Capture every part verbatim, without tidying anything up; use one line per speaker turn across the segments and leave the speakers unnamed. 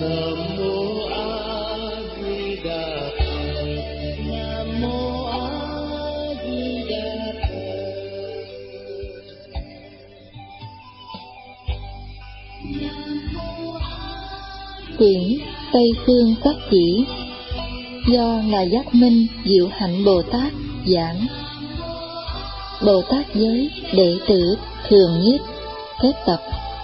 Quyển Tây Phương Pháp Chỉ do Ngài Giác Minh Diệu Hạnh Bồ Tát giảng. Bồ Tát Giới Đệ tử Thường Nhiếp Kết tập.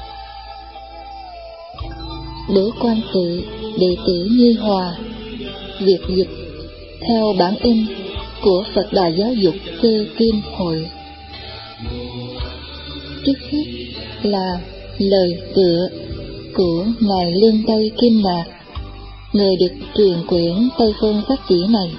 Đỗ Quan Sự đệ tử Như Hòa. Việc dịch theo bản in của Phật Đà Giáo dục Cơ Kim Hội. Trước hết là lời tựa của Ngài Lương Tây Kim Nạc, người được truyền quyển Tây Phương Pháp Chỉ này.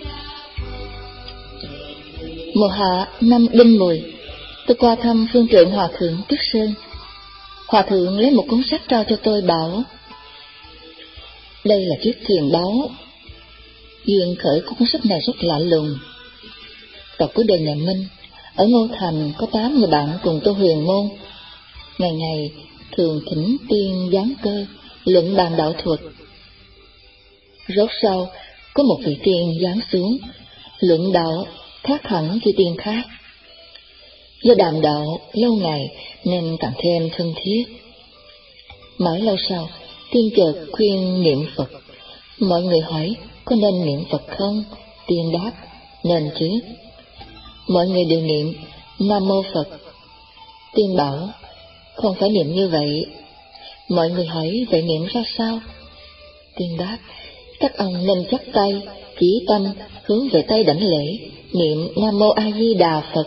Mùa hạ năm Đinh Mùi, tôi qua thăm phương trượng Hòa Thượng Tuyết Sơn. Hòa Thượng lấy một cuốn sách trao cho tôi bảo: đây là chiếc thiền báo. Duyên khởi của cuốn sách này rất lạ lùng. Đọc cuối đời nhà Minh, ở Ngô Thành có tám người bạn cùng tu huyền môn, ngày ngày thường thỉnh tiên giáng cơ, luận bàn đạo thuật. Rốt sau có một vị tiên giáng xuống, luận đạo khác hẳn vị tiên khác. Do đàm đạo lâu ngày nên càng thêm thân thiết. Mãi lâu sau, tiên chợt khuyên niệm Phật. Mọi người hỏi có nên niệm Phật không? Tiên đáp nên chứ. Mọi người đều niệm Nam Mô Phật. Tiên bảo không phải niệm như vậy. Mọi người hỏi vậy niệm ra sao? Tiên đáp các ông nên chắp tay, chỉ tâm hướng về Tây đảnh lễ, niệm Nam Mô A Di Đà Phật.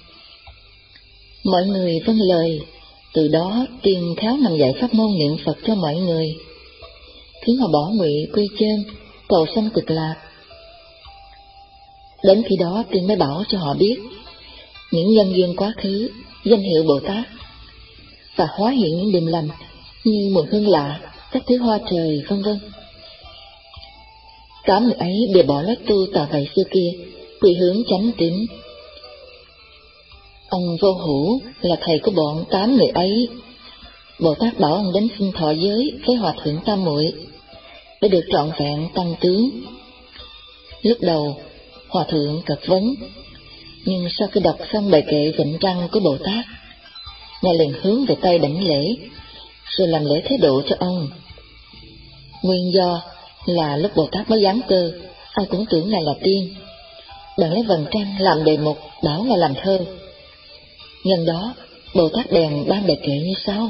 Mọi người vâng lời. Từ đó tiên khéo nằm dạy pháp môn niệm Phật cho mọi người, khiến họ bỏ ngụy quy chân, cầu sanh cực lạc. Đến khi đó tiên mới bảo cho họ biết những nhân duyên quá khứ, danh hiệu Bồ Tát, và hóa hiện những điềm lành như mùi hương lạ, các thứ hoa trời vân vân. Tám người ấy đều bỏ lối tu tà vậy xưa kia, quy hướng chánh tín. Ông Vô Hữu là thầy của bọn tám người ấy. Bồ Tát bảo ông đến xin thọ giới với Hòa Thượng Tam Muội để được trọn vẹn tăng tướng. Lúc đầu Hòa Thượng cật vấn, nhưng sau khi đọc xong bài kệ Vịnh Trăng của Bồ Tát, Ngài liền hướng về Tây đảnh lễ, rồi làm lễ thế độ cho ông. Nguyên do là lúc Bồ Tát mới giáng cơ, ai cũng tưởng Ngài là tiên, bèn lấy vầng trăng làm đề mục, bảo Ngài làm thơ. Nhân đó Bồ Tát bèn ban bài kệ như sau: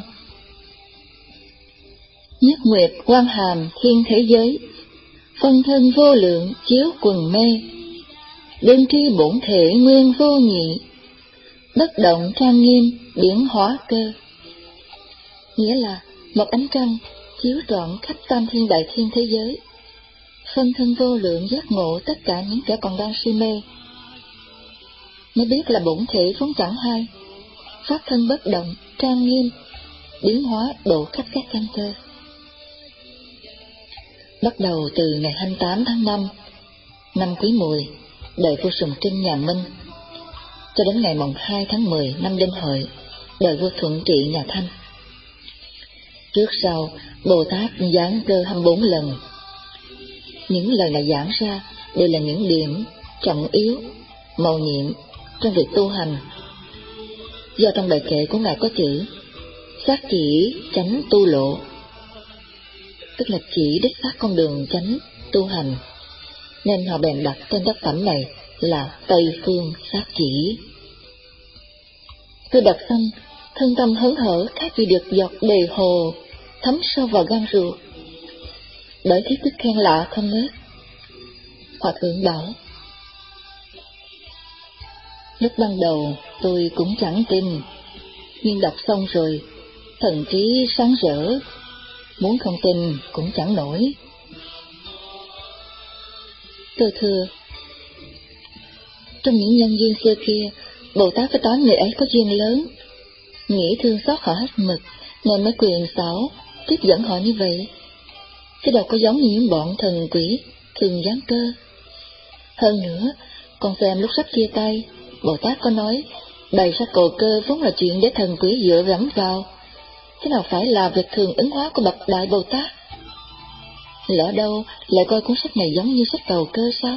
Nhất nguyệt quang hàm thiên thế giới, phân thân vô lượng chiếu quần mê, đương tri bổn thể nguyên vô nhị, bất động trang nghiêm biến hóa cơ. Nghĩa là một ánh trăng chiếu trọn khắp tam thiên đại thiên thế giới, phân thân vô lượng giác ngộ tất cả những kẻ còn đang si mê, mới biết là bổn thể vốn chẳng hay, pháp thân bất động trang nghiêm biến hóa độ khắp các căn cơ. Bắt đầu từ ngày hai mươi tám tháng năm năm Quý Mùi, đời vua Sùng Trinh nhà Minh, cho đến ngày mồng hai tháng mười năm Đinh Hợi, đời vua Thuận Trị nhà Thanh. Trước sau Bồ Tát giáng cơ hai mươi bốn lần. Những lời này giảng ra đều là những điểm trọng yếu, mầu nhiệm trong việc tu hành. Do trong bài kệ của Ngài có chữ xác chỉ chánh tu lộ, tức là chỉ đích xác con đường chánh tu hành, nên họ bèn đặt tên tác phẩm này là Tây Phương Pháp Chỉ. Tôi đọc xong, thân tâm hớn hở khác gì được giọt đề hồ thấm sâu vào gan ruột, bởi thấy tức khen lạ không ngớt. Hòa Thượng bảo: lúc ban đầu tôi cũng chẳng tin, nhưng đọc xong rồi thần trí sáng rỡ, muốn không tin cũng chẳng nổi. Tôi thưa, trong những nhân duyên xưa kia, Bồ Tát với tám người ấy có duyên lớn, nghĩ thương xót họ hết mực nên mới quyền xảo tiếp dẫn họ như vậy, chứ đâu có giống như những bọn thần quỷ thường giáng cơ. Hơn nữa, con xem lúc sắp chia tay, Bồ Tát có nói bày ra cồ cơ vốn là chuyện để thần quỷ dựa dẫm vào, chứ nào phải là việc thường ứng hóa của bậc Đại Bồ Tát. Lỡ đâu lại coi cuốn sách này giống như sách cầu cơ sao?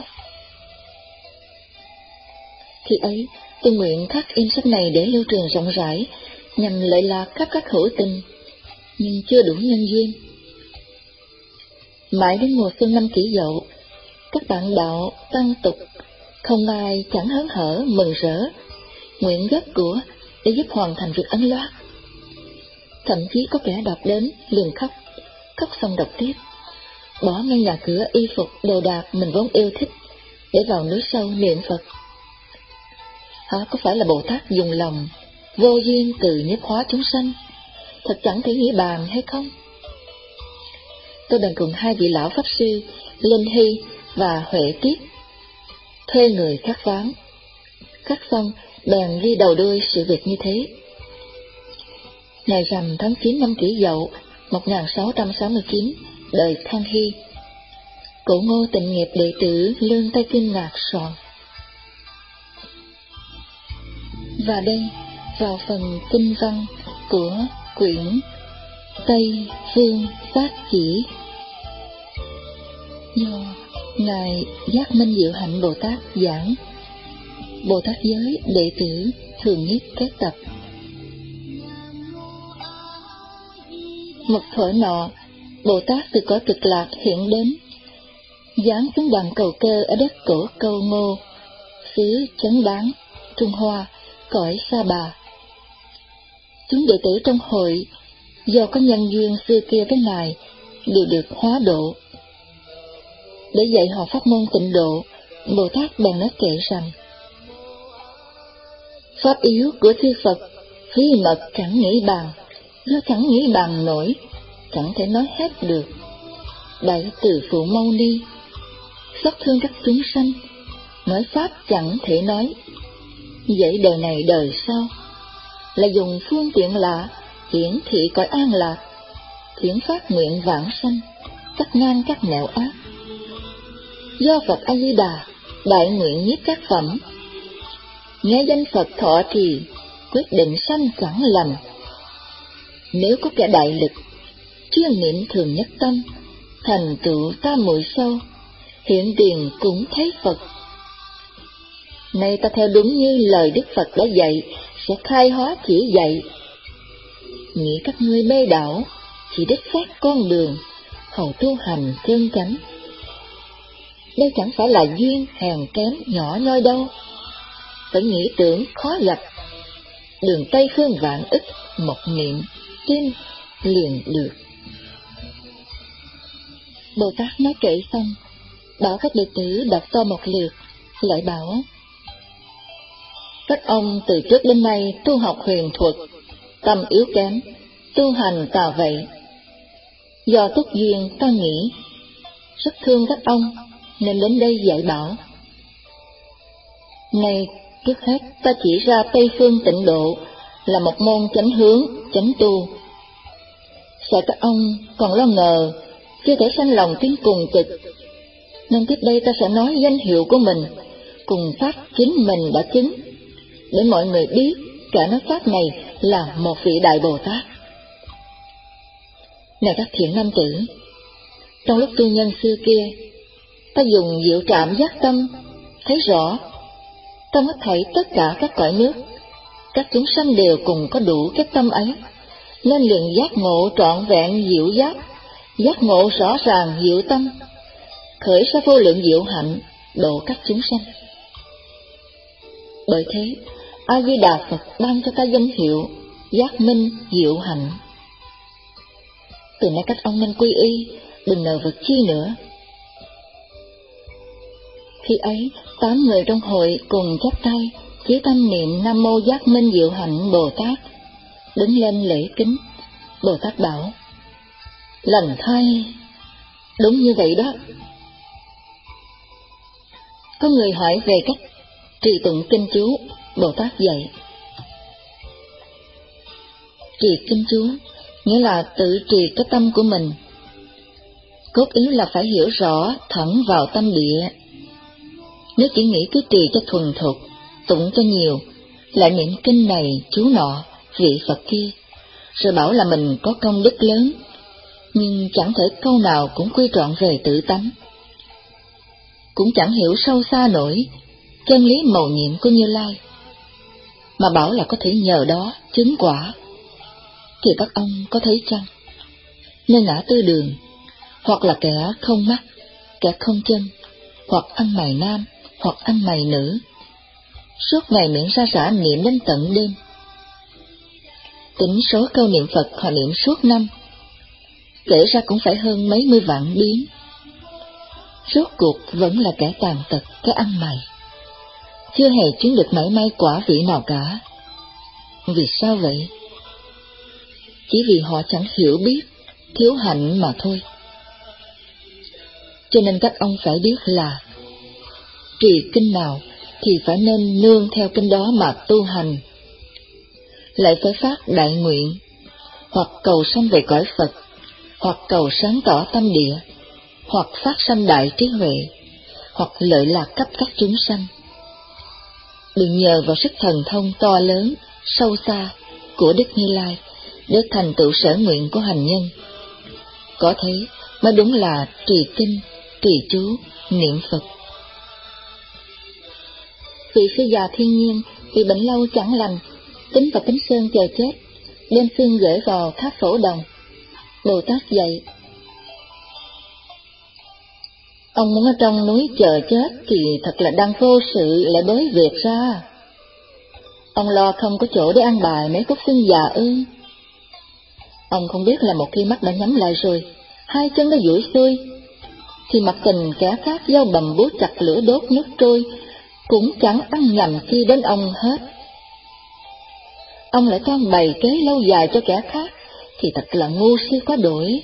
Khi ấy, tôi nguyện khắc in sách này để lưu truyền rộng rãi, nhằm lợi lạc khắp các hữu tình, nhưng chưa đủ nhân duyên. Mãi đến mùa xuân năm Kỷ Dậu, các bạn đạo tăng tục không ai chẳng hớn hở mừng rỡ, nguyện góp của để giúp hoàn thành việc ấn loát. Thậm chí có kẻ đọc đến liền khóc, khóc xong đọc tiếp, bỏ ngang nhà cửa y phục đồ đạc mình vốn yêu thích để vào núi sâu niệm Phật. Hả, có phải là Bồ Tát dùng lòng vô duyên từ nhiếp hóa chúng sanh, thật chẳng thể nghĩ bàn hay không? Tôi bèn cùng hai vị lão pháp sư Linh Hy và Huệ Tiết thuê người khắc ván. Khắc xong bèn ghi đầu đuôi sự việc như thế. Ngày rằm tháng chín năm Kỷ Dậu một nghìn sáu trăm sáu mươi chín, đời Khang Hy, Cụ Ngô Tịnh Nghiệp đệ tử Lương Tây Kinh Ngạc soạn. Và đây vào phần kinh văn của quyển Tây Phương Phát Chỉ do Ngài Giác Minh Diệu Hạnh Bồ Tát giảng. Bồ Tát giới đệ tử thường nhất kết tập. Một thuở nọ, Bồ Tát từ cõi Cực Lạc hiện đến, giáng xuống đàn cầu cơ ở đất Cổ Câu Ngô, xứ Chấn Bán, Trung Hoa, cõi Sa Bà. Chúng đệ tử trong hội do có nhân duyên xưa kia với Ngài đều được hóa độ. Để dạy họ pháp môn tịnh độ, Bồ Tát bèn nói kệ rằng: pháp yếu của chư Phật bí mật chẳng nghĩ bàn, do chẳng nghĩ bàn nổi, chẳng thể nói hết được. Đại từ Phụ Mâu Ni xót thương các chúng sanh, nói pháp chẳng thể nói. Vậy đời này đời sau là dùng phương tiện lạ hiển thị cõi an lạc, hiển phát nguyện vãng sanh, cắt ngang các nẻo ác. Do Phật A Di Đà đại nguyện nhiếp các phẩm, nghe danh Phật thọ trì, quyết định sanh chẳng lầm. Nếu có kẻ đại lực chuyên niệm thường nhất tâm, thành tựu tam muội sâu, hiện tiền cũng thấy Phật. Nay ta theo đúng như lời Đức Phật đã dạy, sẽ khai hóa chỉ dạy. Nghĩ các ngươi mê đảo, chỉ đích xác con đường, hầu tu hành chân chánh. Đây chẳng phải là duyên hèn kém nhỏ nhoi đâu, phải nghĩ tưởng khó gặp. Đường Tây Phương vạn ức, một niệm tin liền được. Bồ Tát nói kệ xong, bảo các đệ tử đọc to một lượt, lại bảo: các ông từ trước đến nay tu học huyền thuật, tâm yếu kém, tu hành tà vậy. Do túc duyên ta nghĩ rất thương các ông nên đến đây dạy bảo. Nay trước hết ta chỉ ra Tây Phương Tịnh Độ là một môn chánh hướng, chánh tu. Sợ các ông còn lo ngờ, chưa thể sanh lòng tin cùng cực, nên tiếp đây ta sẽ nói danh hiệu của mình cùng pháp chính mình đã chứng, để mọi người biết cả nói pháp này là một vị Đại Bồ Tát. Này các thiện nam tử, trong lúc tu nhân xưa kia, ta dùng diệu trạm giác tâm, thấy rõ trong hết thảy tất cả các cõi nước, các chúng sanh đều cùng có đủ cái tâm ấy, nên liền giác ngộ trọn vẹn diệu giác, giác ngộ rõ ràng diệu tâm, khởi ra vô lượng diệu hạnh, độ các chúng sanh. Bởi thế, A Di Đà Phật ban cho ta danh hiệu giác minh diệu hạnh. Từ nay các ông nên quy y, đừng nờ vực chi nữa. Khi ấy, tám người trong hội cùng chắp tay, chí tâm niệm Nam Mô Giác Minh Diệu Hạnh Bồ Tát, đứng lên lễ kính. Bồ Tát bảo: lành thay, đúng như vậy đó. Có người hỏi về cách trì tụng kinh chú. Bồ Tát dạy: trì kinh chú nghĩa là tự trì cái tâm của mình. Cốt yếu là phải hiểu rõ thẳng vào tâm địa. Nếu chỉ nghĩ cứ trì cho thuần thục, tụng cho nhiều, lại niệm kinh này chú nọ, vị Phật kia, rồi bảo là mình có công đức lớn, nhưng chẳng thể câu nào cũng quy trọn về tự tánh, cũng chẳng hiểu sâu xa nổi chân lý mầu nhiệm của Như Lai, mà bảo là có thể nhờ đó chứng quả, thì các ông có thấy chăng? Nơi ngã tư đường, hoặc là kẻ không mắt, kẻ không chân, hoặc ăn mày nam, hoặc ăn mày nữ, suốt ngày miệng ra rã niệm đến tận đêm. Tính số câu niệm Phật họ niệm suốt năm, kể ra cũng phải hơn mấy mươi vạn biến. Rốt cuộc vẫn là kẻ tàn tật, cái ăn mày, chưa hề chứng được mảy may quả vị nào cả. Vì sao vậy? Chỉ vì họ chẳng hiểu biết, thiếu hạnh mà thôi. Cho nên các ông phải biết là trì kinh nào thì phải nên nương theo kinh đó mà tu hành, lại phải phát đại nguyện, hoặc cầu sanh về cõi Phật, hoặc cầu sáng tỏ tâm địa, hoặc phát sanh đại trí huệ, hoặc lợi lạc cấp các chúng sanh. Đừng nhờ vào sức thần thông to lớn, sâu xa của Đức Như Lai để thành tựu sở nguyện của hành nhân. Có thế mới đúng là trì kinh, trì chú, niệm Phật. Vị sư già thiên nhiên vì bệnh lâu chẳng lành, tính vào Kính Sơn chờ chết, đem xương gửi vào tháp Phổ Đồng. Bồ Tát dạy: ông muốn ở trong núi chờ chết thì thật là đang vô sự lại bới việc ra. Ông lo không có chỗ để ăn bài mấy khúc xương già ư? Ông không biết là một khi mắt đã nhắm lại rồi, hai chân đã duỗi xuôi, thì mặc tình kẻ khác dao bầm búa chặt lửa đốt nước trôi, cũng chẳng ăn nhầm chi đến ông hết. Ông lại toan bày kế lâu dài cho kẻ khác, thì thật là ngu si quá đổi.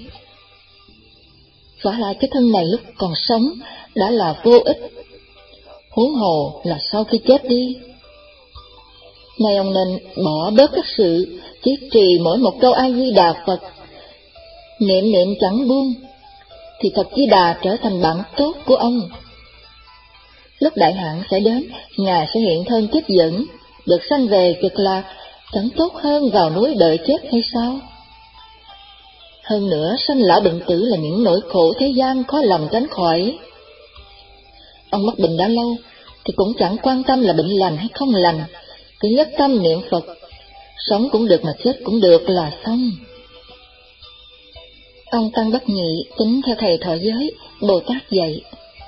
Vả lại cái thân này lúc còn sống đã là vô ích, huống hồ là sau khi chết đi. Nay ông nên bỏ bớt các sự, chỉ trì mỗi một câu A Di Đà Phật, niệm niệm chẳng buông, thì Phật Di Đà trở thành bạn tốt của ông. Lúc đại hạn sẽ đến, Ngài sẽ hiện thân tiếp dẫn, được sanh về cực lạc, chẳng tốt hơn vào núi đợi chết hay sao? Hơn nữa, sanh lão bệnh tử là những nỗi khổ thế gian khó lòng tránh khỏi. Ông mắc bệnh đã lâu, thì cũng chẳng quan tâm là bệnh lành hay không lành, cứ nhất tâm niệm Phật, sống cũng được mà chết cũng được là xong. Ông Tăng Bất Nhị tính theo thầy thọ giới, Bồ Tát dạy: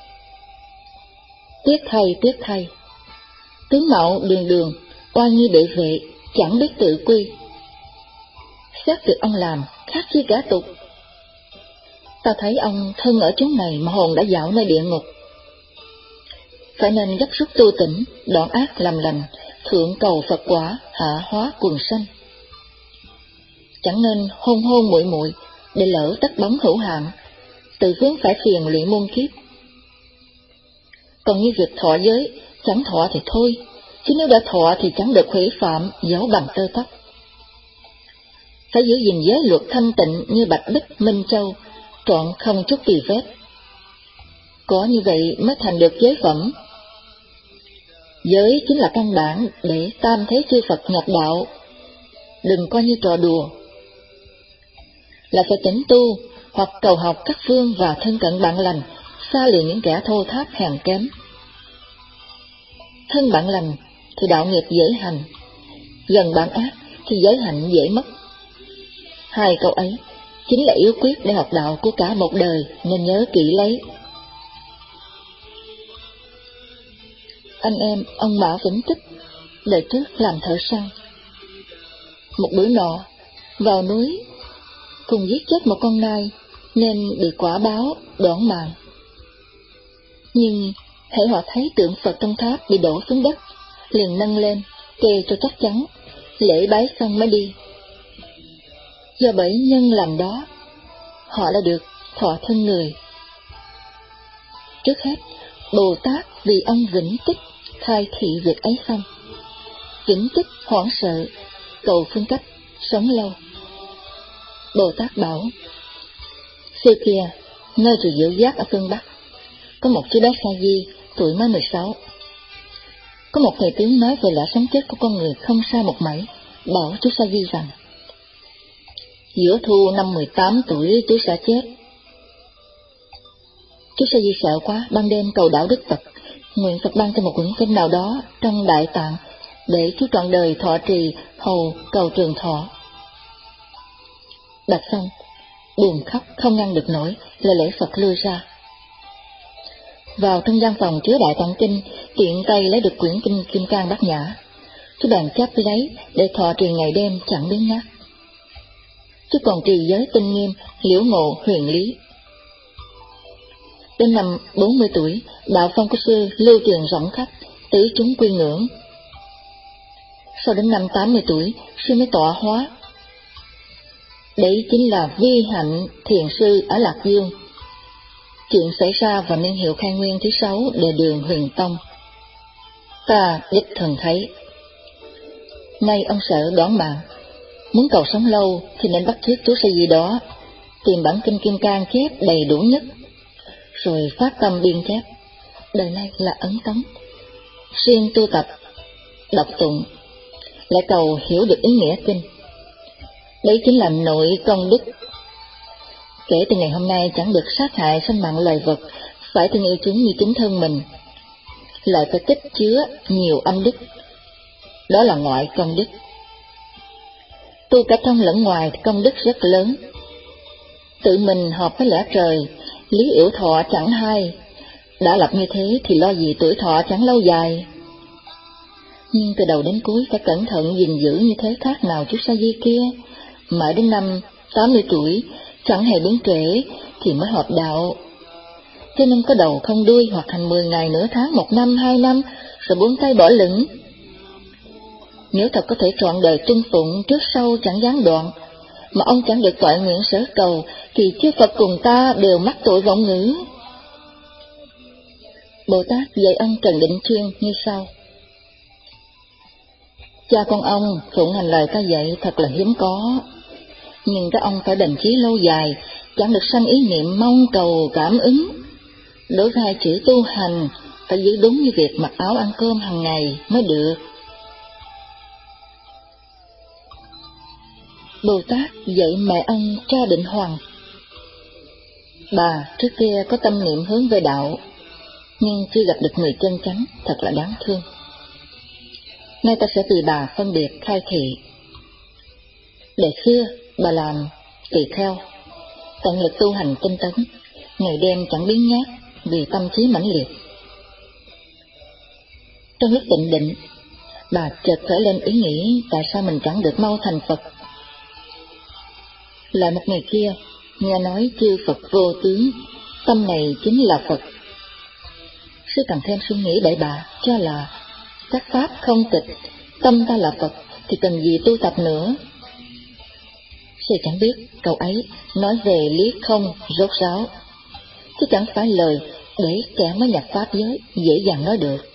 tiếc thầy, tiếc thầy, tướng mạo đường đường, oai nghi bệ vệ, chẳng biết tự quy. Xét việc ông làm khác chi cả tục. Ta thấy ông thân ở chốn này mà hồn đã dạo nơi địa ngục. Phải nên gấp rút tu tỉnh, đoạn ác làm lành, thượng cầu Phật quả, hạ hóa quần sanh. Chẳng nên hôn hôn muội muội để lỡ tất bóng hữu hạn, tự vướng phải phiền lụy muôn kiếp. Còn như việc thọ giới, chẳng thọ thì thôi, chứ nếu đã thọ thì chẳng được hủy phạm, dẫu bằng tơ tóc. Phải giữ gìn giới luật thanh tịnh như bạch bích minh châu, trọn không chút tì vết. Có như vậy mới thành được giới phẩm. Giới chính là căn bản để tam thế chư Phật nhập đạo, đừng coi như trò đùa. Là phải tĩnh tu, hoặc cầu học các phương và thân cận bạn lành, xa lìa những kẻ thô tháp hèn kém. Thân bạn lành thì đạo nghiệp dễ hành, gần bạn ác thì giới hạnh dễ mất. Hai câu ấy chính là yếu quyết để học đạo của cả một đời, nên nhớ kỹ lấy. Anh em ông Mã Vĩnh Tích đời trước làm thợ săn. Một bữa nọ vào núi cùng giết chết một con nai, nên bị quả báo đoản mạng. Nhưng hễ họ thấy tượng Phật trong tháp bị đổ xuống đất, liền nâng lên kê cho chắc chắn, lễ bái xong mới đi. Do bởi nhân làm đó, họ đã được thọ thân người. Trước hết, Bồ Tát vì ông Vĩnh Tích khai thị việc ấy xong. Vĩnh Tích hoảng sợ, cầu phương cách sống lâu. Bồ Tát bảo: xưa kia, nơi rừng Diệu Giác ở phương Bắc, có một chú bé Sa Di, tuổi mới mười sáu. Có một thầy tướng nói về lẽ sống chết của con người không sai một mảy, bảo chú Sa Di rằng: Giữa thu năm mười tám tuổi chú sẽ chết. Chú Sa Di sợ quá, ban đêm cầu đạo Đức Phật, nguyện Phật ban cho một quyển kinh nào đó trong Đại Tạng, để chú trọn đời thọ trì hầu cầu trường thọ. Đọc xong, buồn khóc không ngăn được nổi, là lễ Phật lui ra. Vào trong gian phòng chứa Đại Tạng kinh, tiện tay lấy được quyển kinh Kim Cang Bát Nhã. Chú bèn chắp lấy để thọ trì ngày đêm chẳng biến nhát. Chú còn trì giới tinh nghiêm, liễu ngộ huyền lý. Đến năm bốn mươi tuổi, đạo phong của sư lưu truyền rộng khắp, tứ chúng quy ngưỡng. Sau đến năm tám mươi tuổi, sư mới tọa hóa. Đấy chính là Vi Hạnh Thiền Sư ở Lạc Dương. Chuyện xảy ra vào niên hiệu Khai Nguyên thứ sáu đề đường Huyền Tông. Ta đích thần thấy. Nay ông sợ đoán mạng, muốn cầu sống lâu thì nên bắt chước chú Sa Di đó, tìm bản kinh Kim Cang chép đầy đủ nhất, rồi phát tâm biên chép. Đời nay là ấn tống, riêng tu tập, đọc tụng, lại cầu hiểu được ý nghĩa kinh. Đấy chính là nội công đức. Kể từ ngày hôm nay chẳng được sát hại sinh mạng loài vật, phải thương yêu chúng như chính thân mình, lại phải tích chứa nhiều âm đức. Đó là ngoại công đức. Tu cả trong lẫn ngoài công đức rất lớn. Tự mình hợp với lẽ trời, lý yểu thọ chẳng hay. Đã lập như thế thì lo gì tuổi thọ chẳng lâu dài. Nhưng từ đầu đến cuối phải cẩn thận gìn giữ như thế khác nào chú Sa Di kia. Mãi đến năm tám mươi tuổi, chẳng hề biến trễ thì mới hợp đạo. Cho nên có đầu không đuôi, hoặc hành mười ngày, nửa tháng, một năm, hai năm, rồi buông tay bỏ lửng. Nếu thật có thể trọn đời trung phụng, trước sau chẳng gián đoạn, mà ông chẳng được toại nguyện sở cầu, thì chư Phật cùng ta đều mắc tội vọng ngữ. Bồ Tát dạy ông Trần Định Chuyên như sau. Cha con ông phụng hành lời ta dạy thật là hiếm có, nhưng các ông phải đành chí lâu dài, chẳng được sanh ý niệm mong cầu cảm ứng. Đối với hai chữ tu hành, phải giữ đúng như việc mặc áo ăn cơm hàng ngày mới được. Bồ Tát dạy mẹ ông Tra Định Hoàng. Bà trước kia có tâm niệm hướng về đạo, nhưng chưa gặp được người chân chánh, thật là đáng thương. Nay ta sẽ vì bà phân biệt khai thị. Để xưa, bà làm tỳ kheo, tận lực tu hành tinh tấn, ngày đêm chẳng biến nhát vì tâm trí mãnh liệt. Trong lúc tịnh định, bà chợt khởi lên ý nghĩ tại sao mình chẳng được mau thành Phật. Lại một ngày kia, nghe nói chư Phật vô tướng, tâm này chính là Phật. Sư càng thêm suy nghĩ bậy bạ, cho là các pháp không tịch, tâm ta là Phật, thì cần gì tu tập nữa. Sư chẳng biết câu ấy nói về lý không rốt ráo, chứ chẳng phải lời để kẻ mới nhập pháp giới dễ dàng nói được.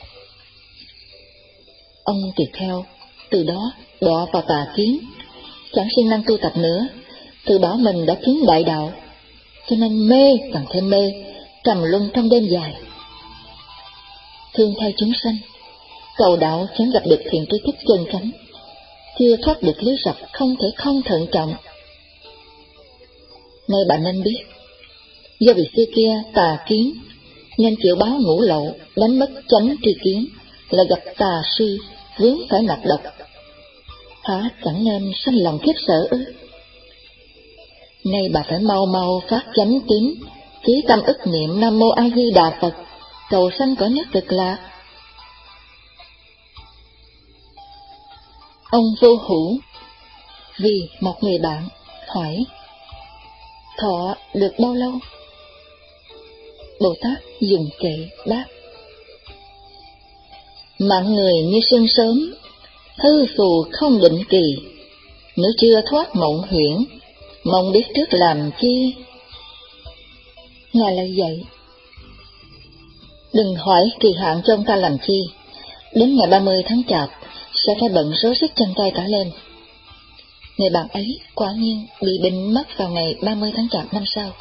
Ông tỳ kheo từ đó đọa vào tà kiến, chẳng siêng năng tu tập nữa, tự bảo mình đã chứng đại đạo, cho nên mê càng thêm mê, trầm luân trong đêm dài. Thương thay chúng sanh, cầu đạo chẳng gặp được thiện tri thức chân chánh, chưa thoát được lưới rập không thể không thận trọng. Nay bạn nên biết, do vì xưa kia tà kiến, nên chịu báo ngũ lậu, đánh mất chánh tri kiến, là gặp tà sư, vướng phải nọc độc. Hả chẳng nên sanh lòng khiếp sợ ư? Nay bà phải mau mau phát chánh tín, chí tâm ức niệm Nam Mô A Di Đà Phật, cầu sanh cõi nước Cực Lạc. Ông Vô Hữu vì một người bạn hỏi, thọ được bao lâu? Bồ Tát dùng kệ đáp, mạng người như sương sớm, hư phù không định kỳ, nếu chưa thoát mộng huyễn, mong biết trước làm chi. Ngài lại dạy, đừng hỏi kỳ hạn cho ông ta làm chi, đến ngày ba mươi tháng Chạp sẽ phải bận rối rít chân tay cả lên. Người bạn ấy quả nhiên bị bệnh mất vào ngày ba mươi tháng Chạp năm sau.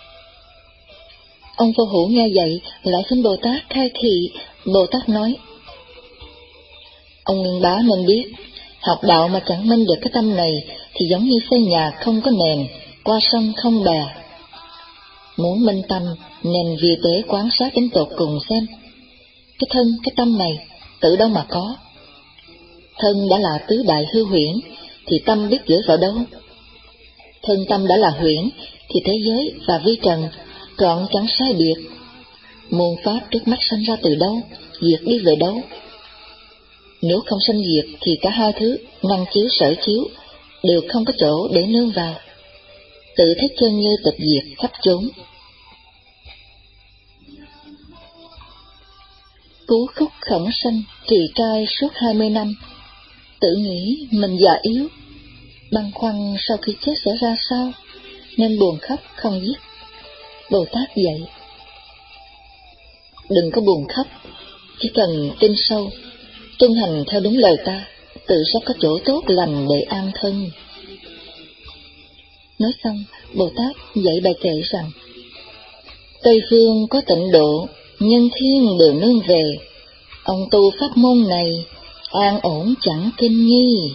Ông Vô Hữu nghe vậy lại xin Bồ Tát khai thị. Bồ Tát nói, ông Nguyên Bá nên biết, Học đạo mà chẳng minh được cái tâm này thì giống như xây nhà không có nền, qua sông không bè. Muốn minh tâm nên vi tế quán sát đến tột cùng xem. Cái thân, cái tâm này, tự đâu mà có. Thân đã là tứ đại hư huyễn, thì tâm biết gửi vào đâu? Thân tâm đã là huyễn, thì thế giới và vi trần trọn chẳng sai biệt. Muôn pháp trước mắt sanh ra từ đâu, diệt đi về đâu? Nếu không sanh diệt thì cả hai thứ năng chiếu sở chiếu đều không có chỗ để nương vào, tự thấy chân như tịch diệt khắp chốn. Cứu khúc khổng sanh trì trai suốt hai mươi năm, tự nghĩ mình già yếu, băn khoăn sau khi chết sẽ ra sao, nên buồn khóc không dứt. Bồ Tát dạy: đừng có buồn khóc, chỉ cần tin sâu, tuân hành theo đúng lời ta, tự sẽ có chỗ tốt lành để an thân. Nói xong, Bồ Tát dạy bài kệ rằng: Tây phương có tịnh độ, nhân thiên đều nương về, ông tu pháp môn này, an ổn chẳng kinh nghi.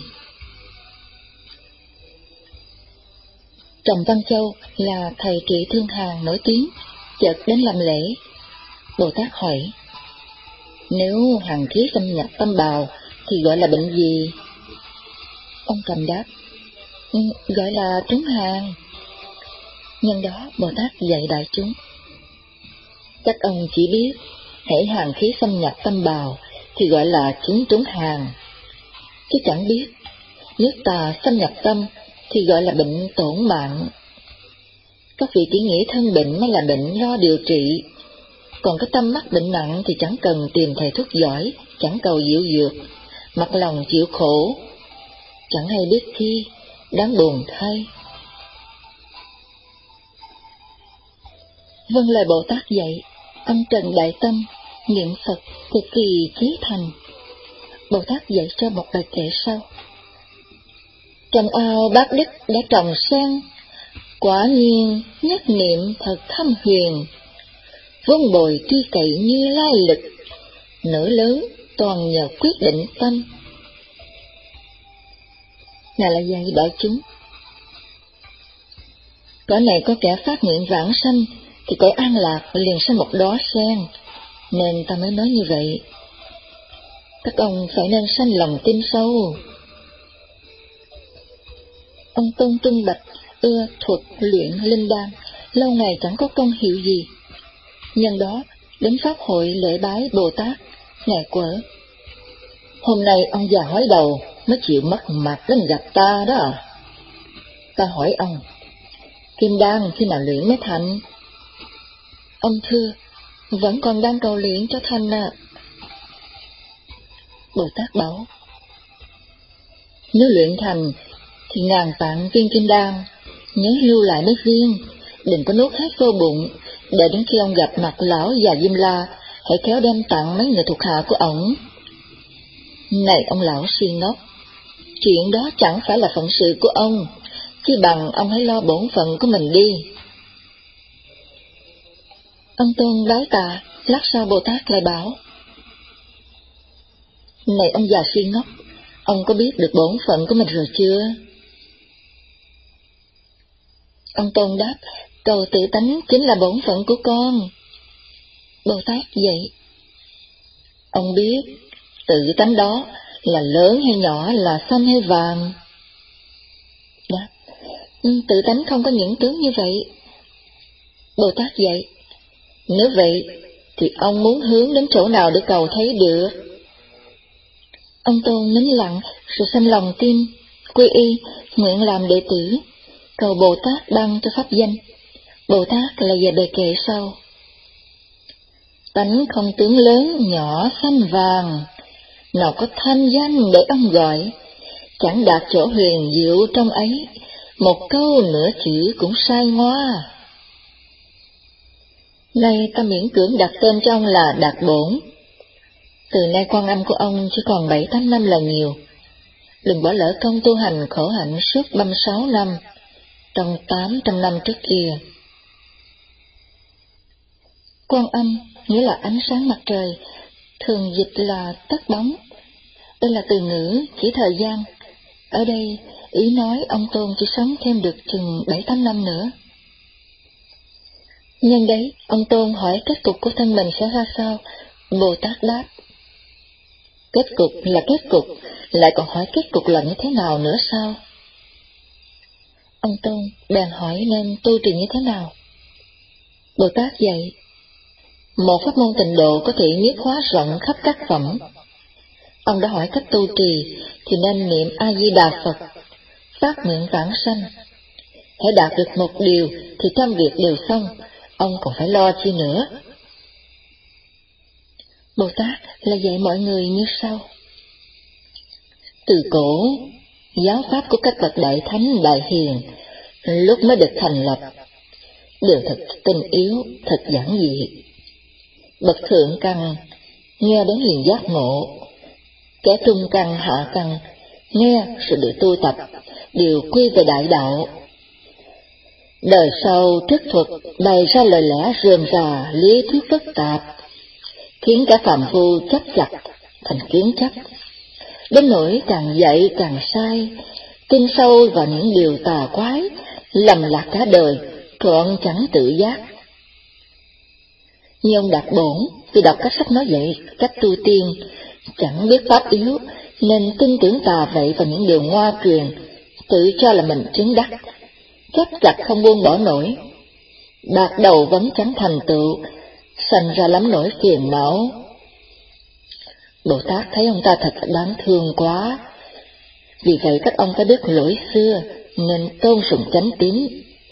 Trầm Văn Châu là thầy trị thương hàn nổi tiếng, chợt đến làm lễ. Bồ Tát hỏi: nếu hàn khí xâm nhập tâm bào thì gọi là bệnh gì? Ông Trầm đáp: ừ, gọi là trúng hàn. Nhân đó Bồ Tát dạy đại chúng: các ông chỉ biết hễ hàn khí xâm nhập tâm bào thì gọi là chứng trúng hàn, chứ chẳng biết nước tà xâm nhập tâm thì gọi là bệnh tổn mạng. Các vị chỉ nghĩ thân bệnh mới là bệnh lo điều trị, còn cái tâm mắc bệnh nặng thì chẳng cần tìm thầy thuốc giỏi, chẳng cầu diệu dược, mặc lòng chịu khổ, chẳng hay biết chi, đáng buồn thay. Vâng lời Bồ Tát dạy, ông Trần Đại Tâm niệm Phật cực kỳ chí thành. Bồ Tát dạy cho một bài kệ sau: trong ao bát đức đã trồng sen, quả nhiên nhất niệm thật thâm huyền, vốn bồi truy cậy như lai lực, nửa lớn toàn nhờ quyết định tâm. Ngài là dạy đại chúng: cõi này có kẻ phát nguyện vãng sanh, thì cõi an lạc liền sinh một đóa sen, nên ta mới nói như vậy. Các ông phải nên sanh lòng tin sâu. Ông Tôn Trung Bạch ưa thuật luyện linh đan, lâu ngày chẳng có công hiệu gì. Nhân đó đến pháp hội lễ bái Bồ Tát, ngài quở: hôm nay ông già hói đầu mới chịu mất mặt đến gặp ta đó. Ta hỏi ông, kim đan khi nào luyện mới thành? Ông thưa: vẫn còn đang cầu luyện cho thành à. Bồ Tát bảo: nếu luyện thành thì ngàn vạn viên kim đan, nhớ lưu lại mấy viên, đừng có nuốt hết vô bụng, để đến khi ông gặp mặt lão già Diêm La, hãy khéo đem tặng mấy người thuộc hạ của ổng. Này ông lão si ngốc, chuyện đó chẳng phải là phận sự của ông, chi bằng ông hãy lo bổn phận của mình đi. Ông Tôn bái tạ, lát sau Bồ Tát lại bảo: này ông già si ngốc, ông có biết được bổn phận của mình rồi chưa? Ông Tôn đáp: cầu tự tánh chính là bổn phận của con. Bồ Tát dạy: ông biết tự tánh đó là lớn hay nhỏ, là xanh hay vàng? Đáp: tự tánh không có những tướng như vậy. Bồ Tát dạy: nếu vậy thì ông muốn hướng đến chỗ nào để cầu thấy được? Ông Tôn nín lặng rồi sanh lòng tin, quy y, nguyện làm đệ tử, cầu Bồ Tát ban cho pháp danh. Bồ Tát là về đề kệ sau: tánh không tướng lớn nhỏ xanh vàng, nào có thanh danh để ông gọi, chẳng đạt chỗ huyền diệu trong ấy, một câu nửa chữ cũng sai ngoa. Nay ta miễn cưỡng đặt tên cho ông là Đạt Bổn. Từ nay quan âm của ông chỉ còn bảy tám năm là nhiều. Đừng bỏ lỡ công tu hành khổ hạnh suốt ba mươi sáu năm, trong tám trăm năm trước kia. Quan âm nghĩa là ánh sáng mặt trời, thường dịch là tất bóng. Đây là từ ngữ chỉ thời gian, Ở đây, ý nói ông Tôn chỉ sống thêm được chừng bảy tám năm nữa. Nhân đấy, ông Tôn hỏi kết cục của thân mình sẽ ra sao? Bồ Tát đáp: kết cục là kết cục, lại còn hỏi kết cục là như thế nào nữa sao? Ông Tôn bèn hỏi nên tu trì như thế nào? Bồ Tát dạy: một pháp môn tịnh độ có thể nhiếp hóa rộng khắp các phẩm. Ông đã hỏi cách tu trì thì nên niệm A Di Đà Phật, phát nguyện vãng sanh. Hãy đạt được một điều thì trăm việc đều xong, ông còn phải lo chi nữa? Bồ Tát là dạy mọi người như sau: từ cổ, giáo pháp của các bậc đại thánh đại hiền lúc mới được thành lập đều thật tinh yếu, thật giản dị. Bậc thượng căn nghe đến liền giác ngộ, kẻ trung căn hạ căn nghe rồi được tu tập, đều quy về đại đạo. Đời sau trước thuật bày ra lời lẽ rườm rà, lý thuyết phức tạp, khiến cả phàm phu chấp chặt thành kiến chấp, đến nỗi càng dạy càng sai, tin sâu vào những điều tà quái, lầm lạc cả đời, trọn chẳng tự giác. Như ông Đạt Bổn vì đọc các sách nói dạy cách tu tiên, chẳng biết pháp yếu nên tin tưởng tà vậy vào những điều ngoa truyền, tự cho là mình chứng đắc, chấp chặt không buông bỏ nổi. Bạc đầu vẫn chẳng thành tựu, sanh ra lắm nỗi phiền não. Bồ Tát thấy ông ta thật đáng thương quá, vì vậy các ông ta biết lỗi xưa nên tôn sùng chánh tín.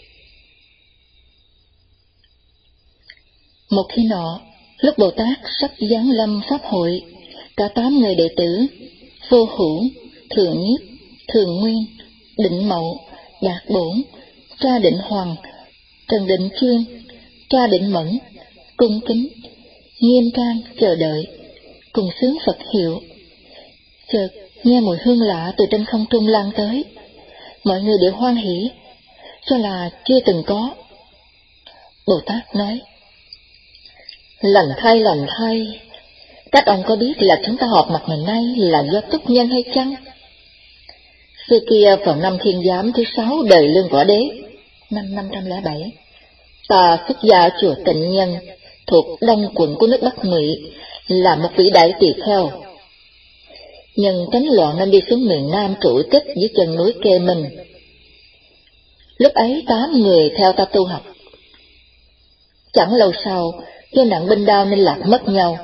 Một khi nọ, lúc Bồ Tát sắp giáng lâm pháp hội, cả tám người đệ tử Vô Hữu, Thường Nhiếp, Thường Nguyên, Định Mậu, Đạt Bổn, Tra Định Hoàng, Trần Định Chuyên, Tra Định Mẫn cung kính, nghiêm trang chờ đợi, cùng xướng Phật hiệu. Chợt nghe mùi hương lạ từ trên không trung lan tới, mọi người đều hoan hỉ, cho là chưa từng có. Bồ Tát nói: lành thay lành thay, các ông có biết là chúng ta họp mặt ngày nay là do túc nhân hay chăng? Xưa kia vào năm Thiên Giám thứ sáu đời Lương Võ Đế, năm năm trăm lẻ bảy, ta xuất gia chùa Tịnh Nhân thuộc đông quận của nước Bắc Ngụy, là một vị đại tỳ kheo. Nhân tránh loạn nên đi xuống miền Nam trụ tích dưới chân núi Kê Minh. Lúc ấy tám người theo ta tu học. Chẳng lâu sau, do nạn binh đao nên lạc mất nhau.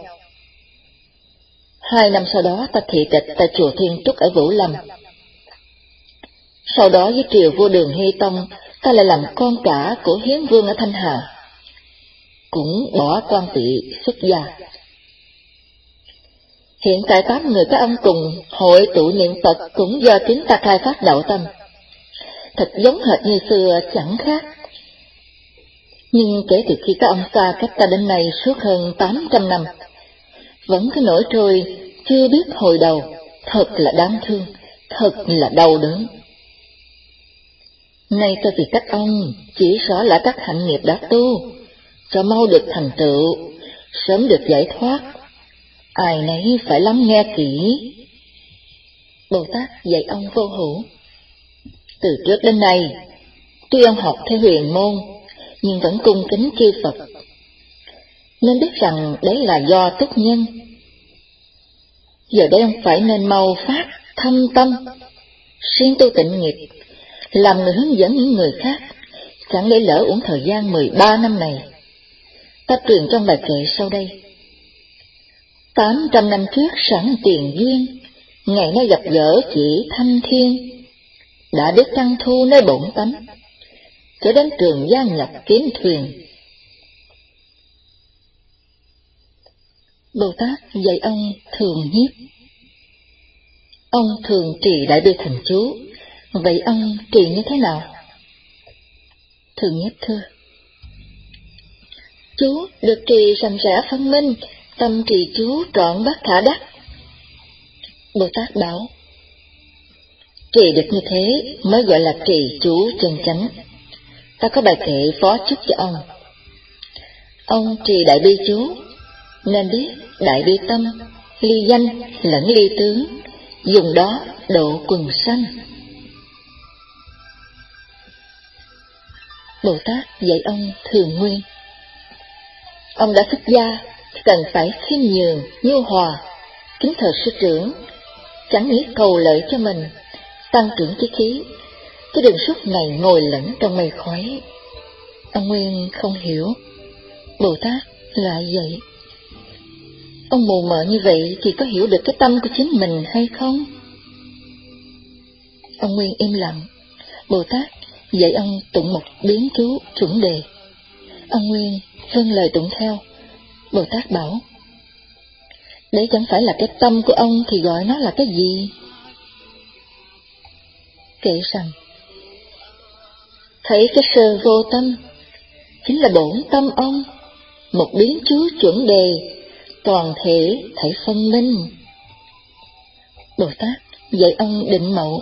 Hai năm sau đó ta thị tịch tại chùa Thiên Trúc ở Vũ Lâm. Sau đó với triều vua Đường Hy Tông, ta lại làm con cả của Hiến Vương ở Thanh Hà, cũng bỏ quan tỵ xuất gia. Hiện tại tám người các ông cùng hội tụ niệm Phật cũng do chính ta khai phát đạo tâm, thật giống hệt như xưa chẳng khác. Nhưng kể từ khi các ông xa cách ta đến nay suốt hơn tám trăm năm, vẫn cứ nổi trôi chưa biết hồi đầu, thật là đáng thương, thật là đau đớn. Nay tôi vì các ông chỉ rõ lại các hạnh nghiệp đã tu, cho mau được thành tựu, sớm được giải thoát, ai nấy phải lắng nghe kỹ. Bồ Tát dạy ông Vô Hữu: từ trước đến nay, tuy ông học theo huyền môn, nhưng vẫn cung kính chư Phật, nên biết rằng đấy là do túc nhân. Giờ đây ông phải nên mau phát thâm tâm, siêng tu tịnh nghiệp, làm người hướng dẫn những người khác, chẳng để lỡ uổng thời gian mười ba năm này. Ta truyền trong bài kệ sau đây: Tám trăm năm trước sẵn tiền duyên, ngày nay gặp gỡ chỉ thanh thiên, đã biết tăng thu nơi bổn tánh, cho đến trường Giang nhập kiếm thuyền. Bồ Tát dạy ông Thường Nhiếp. Ông thường trì Đại Bi Thần Chú, vậy ông trì như thế nào? Thường Nhiếp thưa: chú được trì rành rẽ phân minh, tâm trì chú trọn bát khả đắc. Bồ Tát bảo: trì được như thế mới gọi là trì chú chân chánh. Ta có bài kệ phó chúc cho ông. Ông trì đại bi chú, nên biết đại bi tâm, ly danh lẫn ly tướng, dùng đó độ quần sanh. Bồ Tát dạy ông thường nguyên. Ông đã xuất gia, cần phải khiêm nhường, nhu hòa, kính thờ sư trưởng, chẳng nghĩ cầu lợi cho mình, tăng trưởng chí khí, chứ đừng suốt ngày ngồi lẫn trong mây khói. Ông Nguyên không hiểu, Bồ Tát lại vậy. Ông mù mờ như vậy thì có hiểu được cái tâm của chính mình hay không? Ông Nguyên im lặng. Bồ Tát dạy ông tụng một biến chú chuẩn đề. Ông Nguyên vâng lời tụng theo. Bồ Tát bảo, đấy chẳng phải là cái tâm của ông thì gọi nó là cái gì? Kệ rằng, thấy cái sơ vô tâm chính là bổn tâm ông, một biến chú chuẩn đề, toàn thể thấy phân minh. Bồ Tát dạy ông định mậu.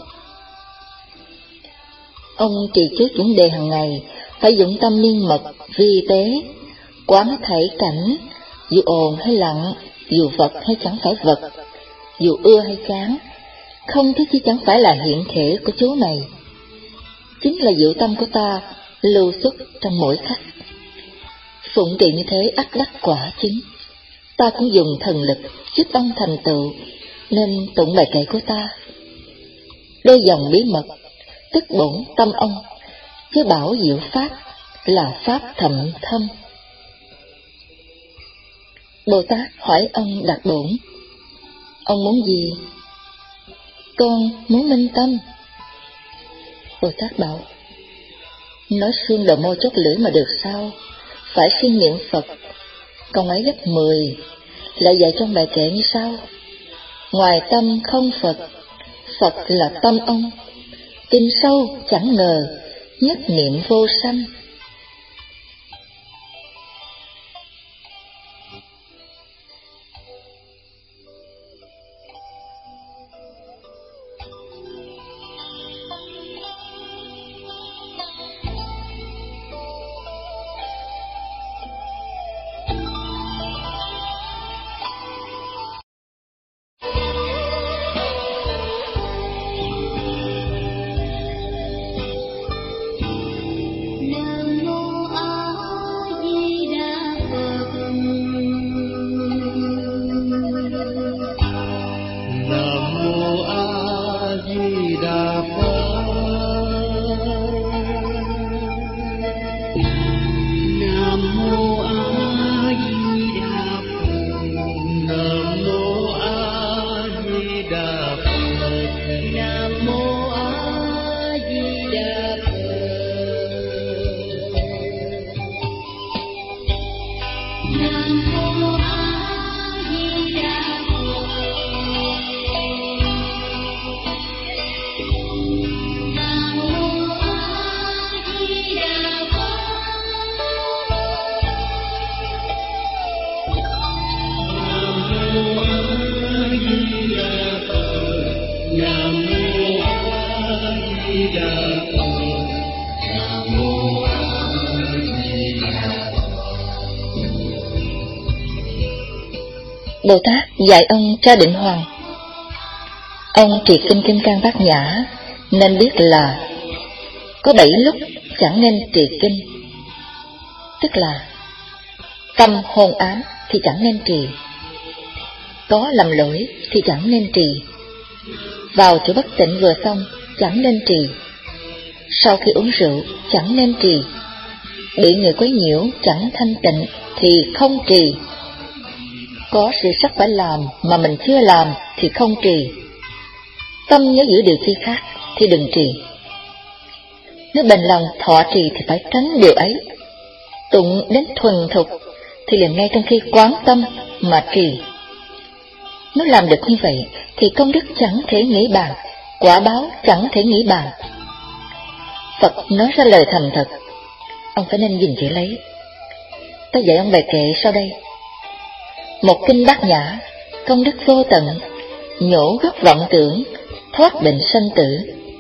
Ông trì chú chuẩn đề hàng ngày, phải dụng tâm miên mật, vi tế, quán thảy cảnh, dù ồn hay lặng, dù vật hay chẳng phải vật, dù ưa hay chán, không thứ chi chẳng phải là hiện thể của chú này. Chính là diệu tâm của ta lưu xuất trong mỗi khắc. Phụng trì như thế ắt đắc quả chứng. Ta cũng dùng thần lực giúp ông thành tựu, nên tụng bài kệ của ta. Đôi dòng bí mật, tức bổn tâm ông, chứ bảo diệu pháp là pháp thậm thâm. Bồ Tát hỏi ông Đạt Bổn, ông muốn gì? Con muốn minh tâm. Bồ Tát bảo, nói xương đầu môi chót lưỡi mà được sao? Phải siêng niệm Phật, công ấy gấp mười. Lại dạy trong bài kệ như sau: ngoài tâm không Phật, Phật là tâm ông. Tin sâu chẳng ngờ, nhất niệm vô sanh. Bồ Tát dạy ông Tra Định Hoàng. Ông trì kinh Kim Cang Bát Nhã nên biết là có bảy lúc chẳng nên trì kinh, tức là tâm hôn ám thì chẳng nên trì, có lầm lỗi thì chẳng nên trì, vào chỗ bất tịnh vừa xong chẳng nên trì, sau khi uống rượu chẳng nên trì, bị người quấy nhiễu chẳng thanh tịnh thì không trì, có sự sắc phải làm mà mình chưa làm thì không trì, tâm nhớ giữ điều chi khác thì đừng trì. Nếu bền lòng thọ trì thì phải tránh điều ấy, tụng đến thuần thục thì liền ngay trong khi quán tâm mà trì. Nếu làm được như vậy thì công đức chẳng thể nghĩ bàn, quả báo chẳng thể nghĩ bàn. Phật nói ra lời thành thật, ông phải nên gìn giữ lấy. Tôi dạy ông bài kệ sau đây: một kinh Bát Nhã, công đức vô tận, nhổ gốc vọng tưởng, thoát bệnh sanh tử.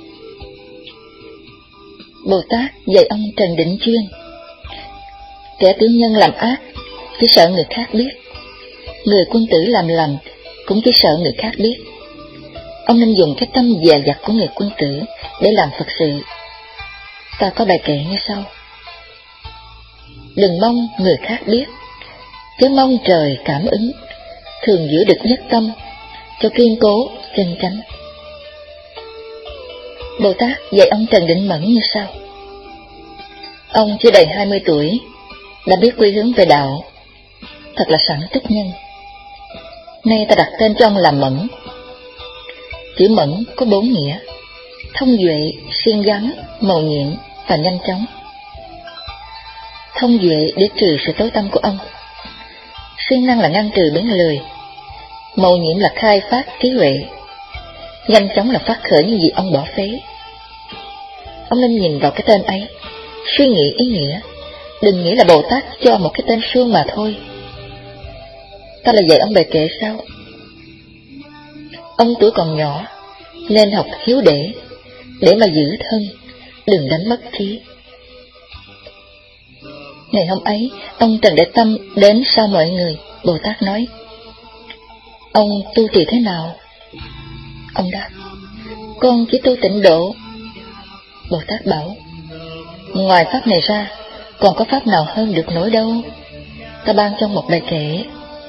Bồ Tát dạy ông Trần Định Chuyên. Kẻ tiểu nhân làm ác chỉ sợ người khác biết, người quân tử làm lành cũng chỉ sợ người khác biết. ông nên dùng cái tâm dè dặt của người quân tử để làm Phật sự. Ta có bài kệ như sau: đừng mong người khác biết, chớ mong trời cảm ứng, thường giữ được nhất tâm, cho kiên cố chân chánh. Bồ Tát dạy ông Trần Định Mẫn như sau: ông chưa đầy hai mươi tuổi đã biết quy hướng về đạo, thật là sẵn túc nhân. Nay ta đặt tên cho ông là Mẫn. Chữ Mẫn có bốn nghĩa: thông duệ, siêng gắng, mầu nhiệm và nhanh chóng. Thông duệ để trừ sự tối tâm của ông, siêng năng là ngăn trừ bén lười, mầu nhiệm là khai phát trí huệ, nhanh chóng là phát khởi những gì ông bỏ phế. Ông nên nhìn vào cái tên ấy, suy nghĩ ý nghĩa, đừng nghĩ là Bồ Tát cho một cái tên suông mà thôi. Ta là dạy ông bài kệ sau: ông tuổi còn nhỏ nên học hiếu để, để mà giữ thân, đừng đánh mất trí. Ngày hôm ấy, ông Trần Đại Tâm đến sau mọi người. Bồ Tát nói: ông tu trì thế nào? Ông đáp: con chỉ tu tịnh độ. Bồ Tát bảo: ngoài pháp này ra, còn có pháp nào hơn được nổi đâu. Ta ban cho một bài kệ: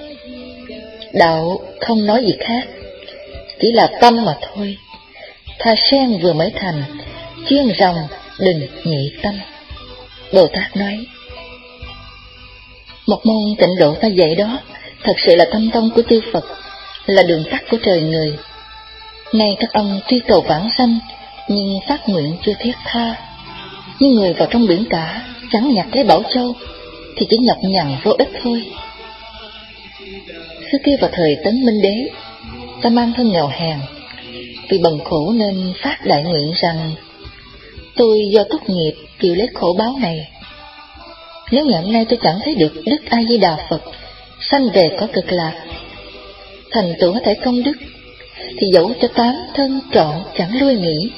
đạo không nói gì khác, chỉ là tâm mà thôi. Tha sen vừa mới thành, chuyên rồng đừng nhị tâm. Bồ Tát nói: một môn tịnh độ ta dạy đó, thật sự là tâm tông của chư Phật, là đường tắt của trời người. Nay các ông tuy cầu vãng sanh, nhưng phát nguyện chưa thiết tha. Như người vào trong biển cả, chẳng nhặt lấy bảo châu, thì chỉ nhọc nhằn vô ích thôi. Xưa kia vào thời Tấn Minh Đế, ta mang thân nghèo hèn, vì bần khổ nên phát đại nguyện rằng: tôi do tốt nghiệp chịu lấy khổ báo này. Nếu ngày hôm nay tôi chẳng thấy được Đức A Di Đà Phật sanh về có cực lạc, thành tựu có thể công đức, thì dẫu cho tám thân trọn chẳng lui nghĩ.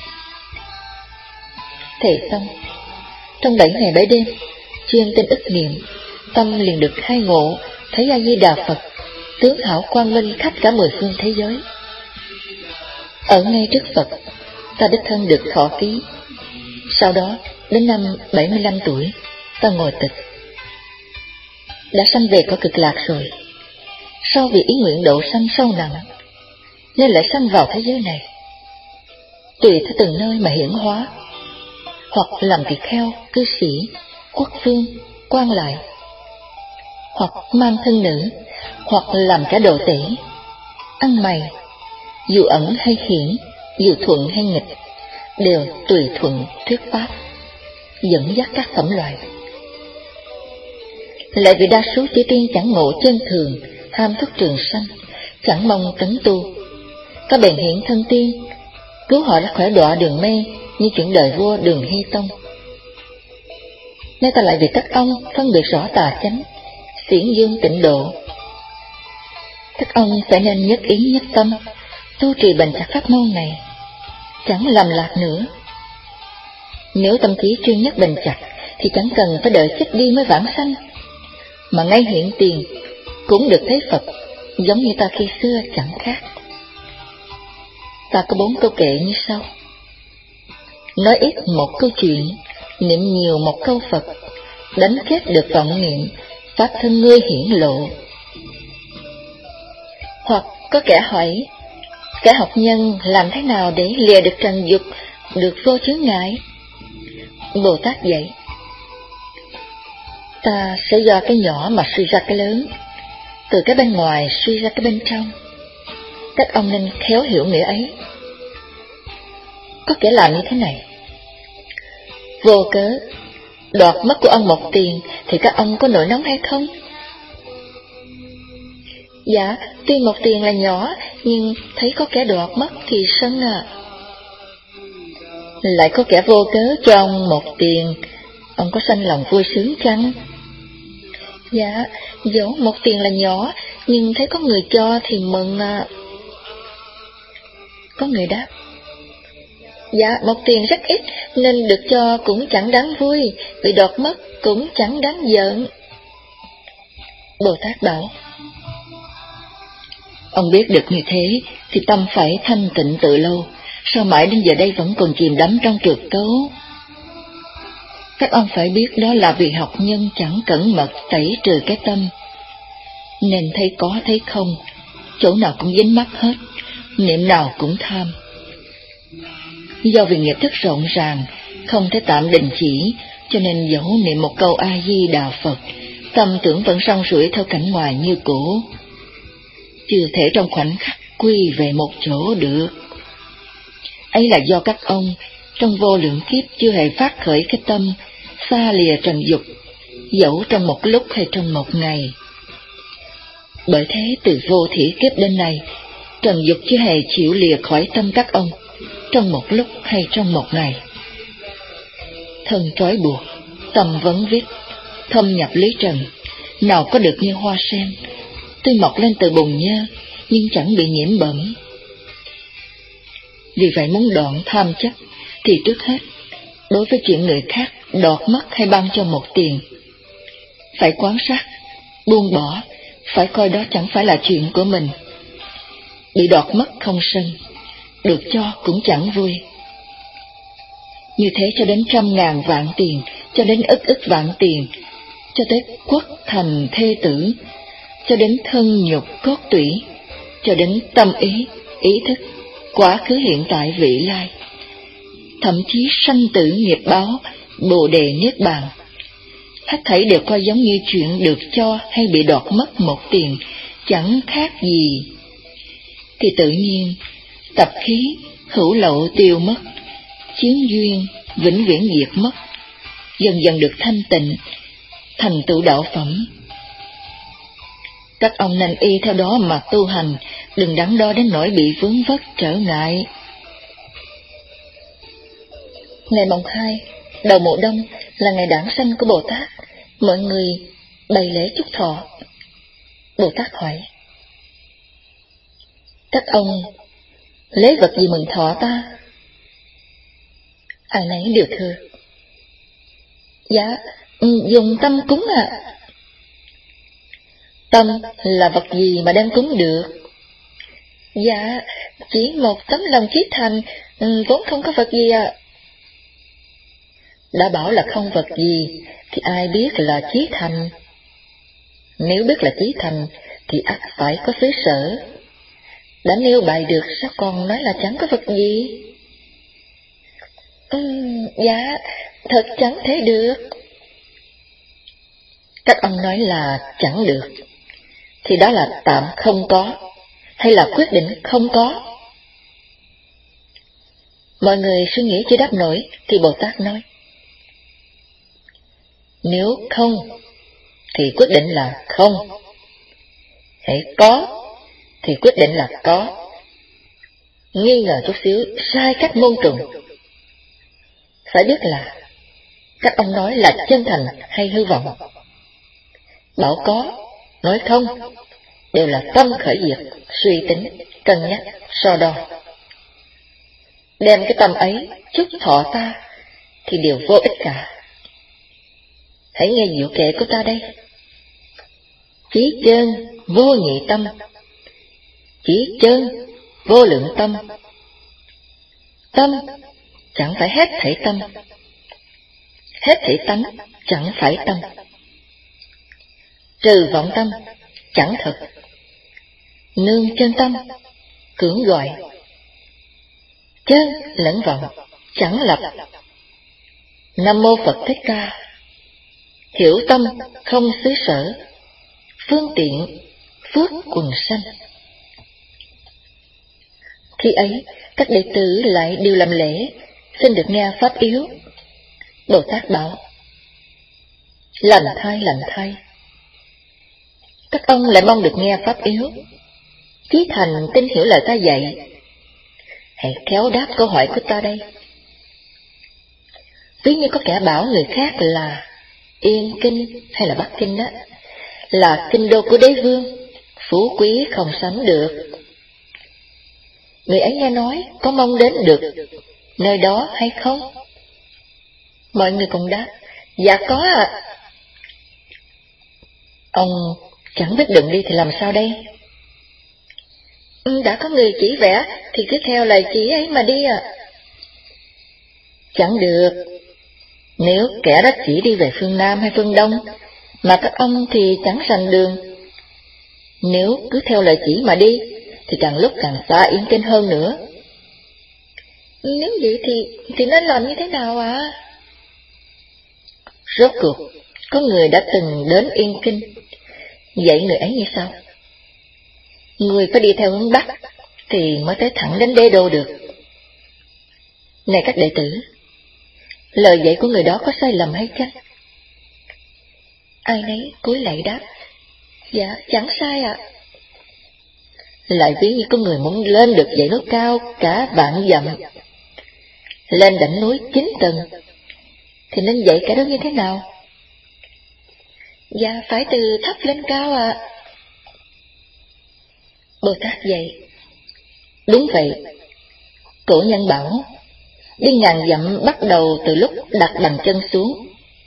Thề xong, trong bảy ngày bảy đêm chuyên tinh ức niệm, tâm liền được khai ngộ, thấy A Di Đà Phật tướng hảo quang minh khắp cả mười phương thế giới. Ở ngay trước Phật, ta đích thân được thọ ký. Sau đó đến năm bảy mươi lăm tuổi, ta ngồi tịch. Đã sanh về có cực lạc rồi, sau vì ý nguyện độ sanh sâu nặng, nên lại sanh vào thế giới này. Tùy theo từng nơi mà hiển hóa, hoặc làm tỳ kheo, cư sĩ, quốc vương, quan lại, hoặc mang thân nữ, hoặc làm cả đồ tể, ăn mày, dù ẩn hay hiển, dù thuận hay nghịch, đều tùy thuận thuyết pháp, dẫn dắt các phẩm loại. Lại vì đa số chư tiên chẳng ngộ chân thường, ham thức trường sanh, chẳng mong tấn tu, có bèn hiện thân tiên, cứu họ ra khỏi đọa đường mê, như chuyện đời vua Đường Hy Tông. Nay ta lại vì các ông phân biệt rõ tà chánh, xiển dương tịnh độ. Các ông phải nên nhất ý nhất tâm, tu trì bền chặt pháp môn này, chẳng lầm lạc nữa. Nếu tâm trí chuyên nhất bền chặt, thì chẳng cần phải đợi chết đi mới vãng sanh, mà ngay hiện tiền cũng được thấy Phật, giống như ta khi xưa chẳng khác. Ta có bốn câu kệ như sau: nói ít một câu chuyện, niệm nhiều một câu Phật, đánh kết được vọng niệm, pháp thân ngươi hiển lộ. Hoặc có kẻ hỏi: kẻ học nhân làm thế nào để lìa được trần dục, được vô chướng ngại? Bồ Tát dạy: ta sẽ do cái nhỏ mà suy ra cái lớn, từ cái bên ngoài suy ra cái bên trong. Các ông nên khéo hiểu nghĩa ấy. Có kẻ làm như thế này: vô cớ đoạt mất của ông một tiền, thì các ông có nổi nóng hay không? Dạ, tuy một tiền là nhỏ, nhưng thấy có kẻ đoạt mất thì sân à. Lại có kẻ vô cớ cho ông một tiền, ông có sanh lòng vui sướng chăng? Dạ, dẫu một tiền là nhỏ, nhưng thấy có người cho thì mừng à. Có người đáp: dạ, một tiền rất ít, nên được cho cũng chẳng đáng vui, bị đoạt mất cũng chẳng đáng giận. Bồ Tát bảo: Ông biết được như thế thì tâm phải thanh tịnh từ lâu, sao mãi đến giờ đây vẫn còn chìm đắm trong trượt cấu? Các ông phải biết đó là vì học nhân chẳng cẩn mật tẩy trừ cái tâm, nên thấy có thấy không, chỗ nào cũng dính mắc hết, niệm nào cũng tham. Do vì nghiệp thức rộng ràng, không thể tạm đình chỉ, cho nên dẫu niệm một câu A-di-đà Phật, tâm tưởng vẫn song sủi theo cảnh ngoài như cũ, chưa thể trong khoảnh khắc quy về một chỗ được. Ấy là do các ông trong vô lượng kiếp chưa hề phát khởi cái tâm xa lìa trần dục, dẫu trong một lúc hay trong một ngày. Bởi thế từ vô thỉ kiếp đến nay, trần dục chưa hề chịu lìa khỏi tâm các ông trong một lúc hay trong một ngày. Thân trói buộc, tâm vấn viết, thâm nhập lý trần, nào có được như hoa sen, tươi mọc lên từ bùn nhơ, nhưng chẳng bị nhiễm bẩn. Vì vậy muốn đoạn tham chấp, thì trước hết, đối với chuyện người khác đọt mất hay ban cho một tiền, phải quan sát, buông bỏ, phải coi đó chẳng phải là chuyện của mình. Bị đọt mất không sân, được cho cũng chẳng vui. Như thế cho đến trăm ngàn vạn tiền, cho đến ức ức vạn tiền, cho tới quốc thành thê tử, cho đến thân nhục cốt tủy, cho đến tâm ý, ý thức, quá khứ hiện tại vị lai, thậm chí sanh tử nghiệp báo, bồ đề niết bàn, hết thảy đều coi giống như chuyện được cho hay bị đoạt mất một tiền, chẳng khác gì. Thì tự nhiên tập khí hữu lậu tiêu mất, chiến duyên vĩnh viễn diệt mất, dần dần được thanh tịnh, thành tựu đạo phẩm. Các ông nên y theo đó mà tu hành, đừng đắn đo đến nỗi bị vướng vất trở ngại. Ngày mồng hai, đầu mùa đông là ngày đản sanh của Bồ Tát, mọi người bày lễ chúc thọ. Bồ Tát hỏi: các ông lấy vật gì mừng thọ ta? Ai nấy đều thưa: dạ, dùng tâm cúng ạ. À. Tâm là vật gì mà đem cúng được? Dạ, chỉ một tấm lòng chí thành, vốn không có vật gì ạ. À. Đã bảo là không vật gì, thì ai biết là chí thành? Nếu biết là chí thành, thì ắt phải có xứ sở. Đã nêu bài được, sao còn nói là chẳng có vật gì? Uhm, dạ, thật chẳng thể được. Các ông nói là chẳng được, thì đó là tạm không có, hay là quyết định không có? Mọi người suy nghĩ chưa đáp nổi, thì Bồ Tát nói: nếu không, thì quyết định là không. Hãy có, thì quyết định là có. Nghi ngờ chút xíu, sai cách môn trùng. Phải biết là các ông nói là chân thành hay hư vọng. Bảo có, nói không, đều là tâm khởi diệt, suy tính, cân nhắc, so đo. Đem cái tâm ấy chúc thọ ta thì đều vô ích cả. Hãy nghe diệu kệ của ta đây: chí chân vô nhị tâm, chí chân vô lượng tâm. Tâm chẳng phải hết thảy tâm, hết thảy tánh chẳng phải tâm. Trừ vọng tâm chẳng thực, nương chân tâm cưỡng gọi. Chân lẫn vọng chẳng lập. Nam mô Phật Thích Ca. Hiểu tâm không xứ sở, phương tiện phước quần sanh. Khi ấy, các đệ tử lại đều làm lễ, xin được nghe pháp yếu. Bồ Tát bảo: lành thay, lành thay. Các ông lại mong được nghe pháp yếu, chí thành tin hiểu lời ta dạy. Hãy khéo đáp câu hỏi của ta đây. Ví như có kẻ bảo người khác là Yên Kinh hay là Bắc Kinh đó là kinh đô của đế vương, phú quý không sánh được. Người ấy nghe nói có mong đến được nơi đó hay không? Mọi người cùng đáp: dạ có ạ. À. Ông chẳng biết đường đi thì làm sao đây? Đã có người chỉ vẽ thì cứ theo lời chỉ ấy mà đi à. Chẳng được. Nếu kẻ đó chỉ đi về phương Nam hay phương Đông, mà các ông thì chẳng rành đường. Nếu cứ theo lời chỉ mà đi, thì càng lúc càng xa Yên Kinh hơn nữa. Nếu vậy thì thì nên làm như thế nào ạ? À? Rốt cuộc, có người đã từng đến Yên Kinh, vậy người ấy như sau? Người phải đi theo hướng Bắc, thì mới tới thẳng đến Đế Đô được. Này các đệ tử, lời dạy của người đó có sai lầm hay chăng? Ai nấy cúi lạy đáp, dạ chẳng sai ạ. À. Lại ví như có người muốn lên được dãy núi cao cả vạn dặm, lên đỉnh núi chín tầng, thì nên dạy cái đó như thế nào? Dạ phải từ thấp lên cao ạ. À. Bồ Tát dạy, đúng vậy. Cổ nhân bảo, đi ngàn dặm bắt đầu từ lúc đặt bàn chân xuống.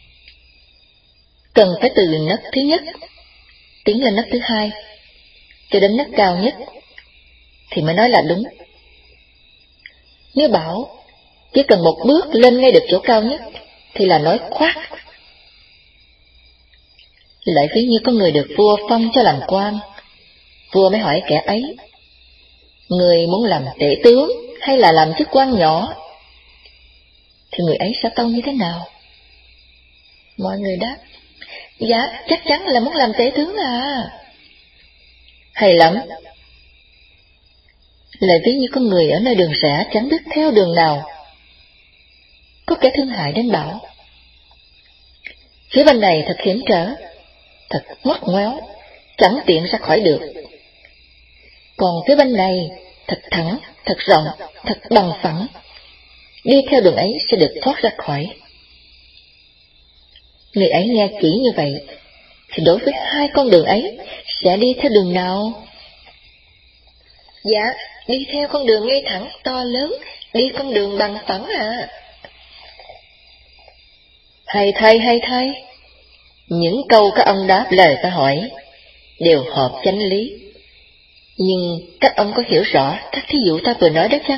Cần phải từ nấc thứ nhất tiến lên nấc thứ hai cho đến nấc cao nhất thì mới nói là đúng. Nếu bảo chỉ cần một bước lên ngay được chỗ cao nhất thì là nói khoác. Lại ví như có người được vua phong cho làm quan, vua mới hỏi kẻ ấy, người muốn làm tể tướng hay là làm chức quan nhỏ? Thì người ấy sẽ tâu như thế nào? Mọi người đáp, dạ chắc chắn là muốn làm tể tướng à. Hay lắm. Lại ví như có người ở nơi đường rẽ chẳng biết theo đường nào, có kẻ thương hại đến bảo, phía bên này thật hiểm trở, thật ngoắt ngoéo, chẳng tiện ra khỏi được. Còn phía bên này thật thẳng, thật rộng, thật bằng phẳng, đi theo đường ấy sẽ được thoát ra khỏi. Người ấy nghe kỹ như vậy, thì đối với hai con đường ấy sẽ đi theo đường nào? Dạ, đi theo con đường ngay thẳng to lớn, đi con đường bằng phẳng à. Hay thay, hay thay. Những câu các ông đáp lời ta hỏi đều hợp chánh lý. Nhưng các ông có hiểu rõ các thí dụ ta vừa nói đó chăng?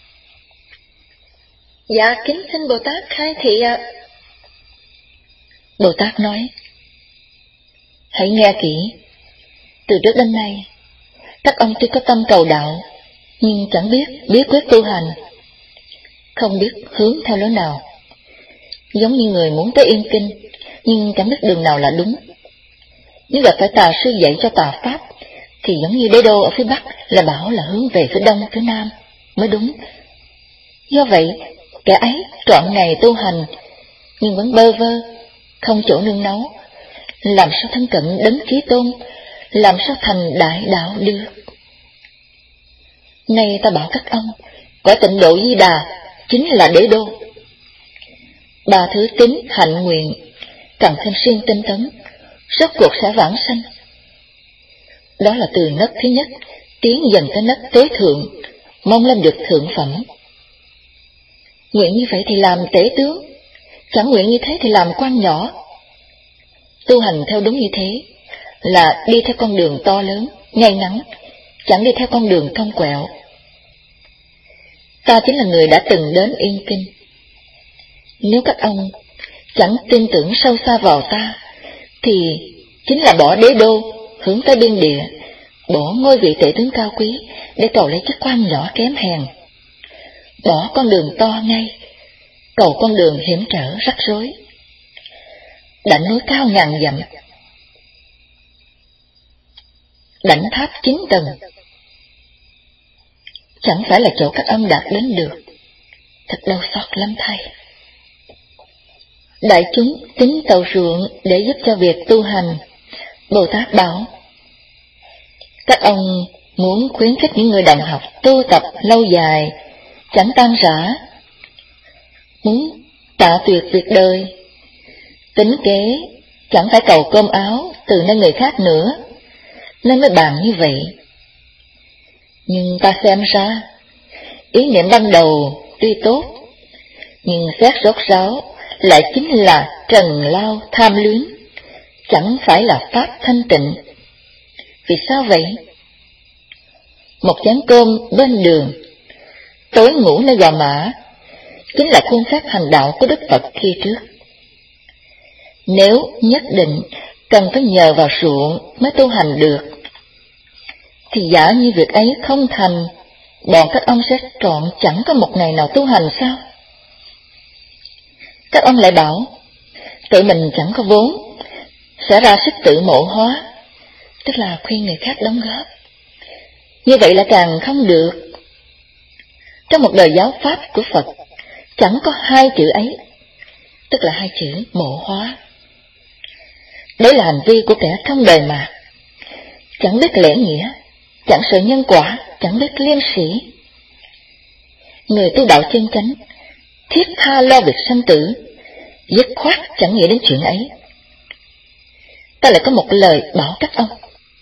Dạ, kính xin Bồ Tát khai thị ạ. À. Bồ Tát nói, hãy nghe kỹ. Từ trước đến nay, các ông tuy có tâm cầu đạo, nhưng chẳng biết bí quyết tu hành, không biết hướng theo lối nào. Giống như người muốn tới Yên Kinh, nhưng chẳng biết đường nào là đúng. Nếu gặp phải tà sư dạy cho tà pháp, thì giống như Đế Đô ở phía Bắc là bảo là hướng về phía Đông, phía Nam mới đúng. Do vậy, kẻ ấy trọn ngày tu hành, nhưng vẫn bơ vơ, không chỗ nương náu, làm sao thân cận đấng Chí Tôn, làm sao thành đại đạo được. Nay ta bảo các ông, cõi Tịnh Độ Di Đà chính là Đế Đô. Ba thứ tín, hạnh, nguyện, càng thêm siêng tinh tấn, rốt cuộc sẽ vãng sanh. Đó là từ nấc thứ nhất tiến dần tới nấc tế thượng, mong lên được thượng phẩm. Nguyện như vậy thì làm tể tướng, chẳng nguyện như thế thì làm quan nhỏ. Tu hành theo đúng như thế là đi theo con đường to lớn, ngay ngắn, chẳng đi theo con đường cong quẹo. Ta chính là người đã từng đến Yên Kinh. Nếu các ông chẳng tin tưởng sâu xa vào ta, thì chính là bỏ Đế Đô, hướng tới biên địa, bỏ ngôi vị tể tướng cao quý để cầu lấy chức quan nhỏ kém hèn, bỏ con đường to ngay, cầu con đường hiểm trở rắc rối. Đảnh núi cao ngàn dặm, đảnh tháp chín tầng, chẳng phải là chỗ các ông đạt đến được. Thật đau xót lắm thay. Đại chúng tính tàu ruộng để giúp cho việc tu hành. Bồ Tát bảo, các ông muốn khuyến khích những người đồng học tu tập lâu dài, chẳng tan rã, muốn tạ tuyệt việc đời, tính kế, chẳng phải cầu cơm áo từ nơi người khác nữa, nên mới bàn như vậy. Nhưng ta xem ra, ý niệm ban đầu tuy tốt, nhưng xét rốt ráo lại chính là trần lao tham luyến, chẳng phải là pháp thanh tịnh. Vì sao vậy? một chén cơm bên đường, tối ngủ nơi gò mã, chính là khuôn phép hành đạo của Đức Phật khi trước. Nếu nhất định cần phải nhờ vào ruộng mới tu hành được, thì giả như việc ấy không thành, bọn các ông sẽ trọn chẳng có một ngày nào tu hành sao? Các ông lại bảo, tự mình chẳng có vốn, sẽ ra sức tự mộ hóa, tức là khuyên người khác đóng góp. Như vậy là càng không được. Trong một đời giáo pháp của Phật, chẳng có hai chữ ấy, tức là hai chữ mộ hóa. Đấy là hành vi của kẻ trong đời mà, chẳng biết lễ nghĩa, chẳng sợ nhân quả, chẳng biết liêm sĩ. Người tu đạo chân chánh, thiết tha lo việc sanh tử, dứt khoát chẳng nghĩ đến chuyện ấy. Ta lại có một lời bảo các ông.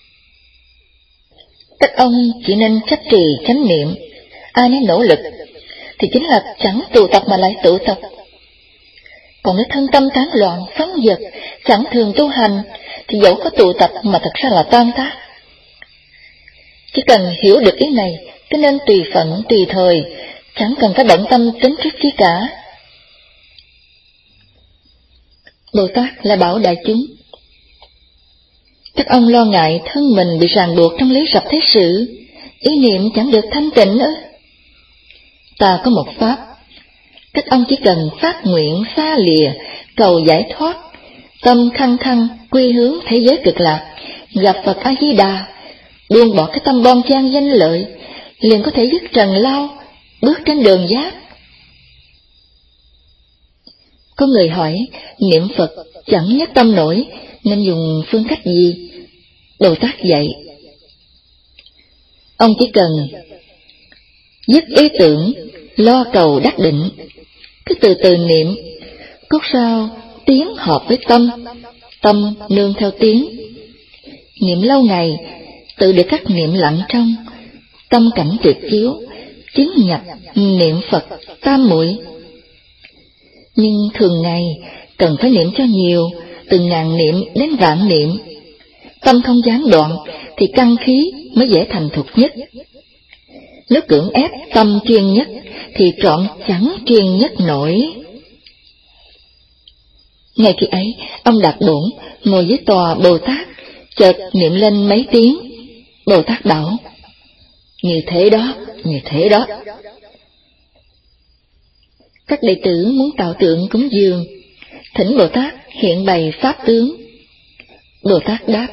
Các ông chỉ nên chấp trì chánh niệm, ai nấy nỗ lực, thì chính là chẳng tụ tập mà lại tụ tập. Còn nếu thân tâm tán loạn, phóng dật, chẳng thường tu hành, thì dẫu có tụ tập mà thật ra là tan tác. Chỉ cần hiểu được ý này, cứ nên tùy phận, tùy thời, chẳng cần phải bận tâm tính trước chi cả. Bồ Tát lại bảo đại chúng, các ông lo ngại thân mình bị ràng buộc trong lý rập thế sự, ý niệm chẳng được thanh tịnh ư? Ta có một pháp, các ông chỉ cần phát nguyện xa lìa, cầu giải thoát, tâm khăng khăng quy hướng thế giới cực lạc, gặp Phật A Di Đà, buông bỏ cái tâm bon chen danh lợi, liền có thể dứt trần lao, bước trên đường giác. Có người hỏi, niệm Phật chẳng nhất tâm nổi, nên dùng phương cách gì? Bồ Tát dạy, ông chỉ cần dứt ý tưởng, lo cầu đắc định, cứ từ từ niệm, cốt sao tiếng hợp với tâm, tâm nương theo tiếng. Niệm lâu ngày, tự để các niệm lặng trong, tâm cảnh tuyệt chiếu, chứng nhập niệm Phật tam muội. Nhưng thường ngày cần phải niệm cho nhiều, từ ngàn niệm đến vạn niệm. Tâm không gián đoạn thì căn khí mới dễ thành thục nhất. Nếu cưỡng ép tâm chuyên nhất thì trọn chẳng chuyên nhất nổi. Ngay khi ấy, ông Đạt Bổn ngồi dưới tòa Bồ Tát, chợt niệm lên mấy tiếng. Bồ Tát bảo, như thế đó, như thế đó. Các đệ tử muốn tạo tượng cúng dường, thỉnh Bồ Tát hiện bày pháp tướng. Bồ Tát đáp,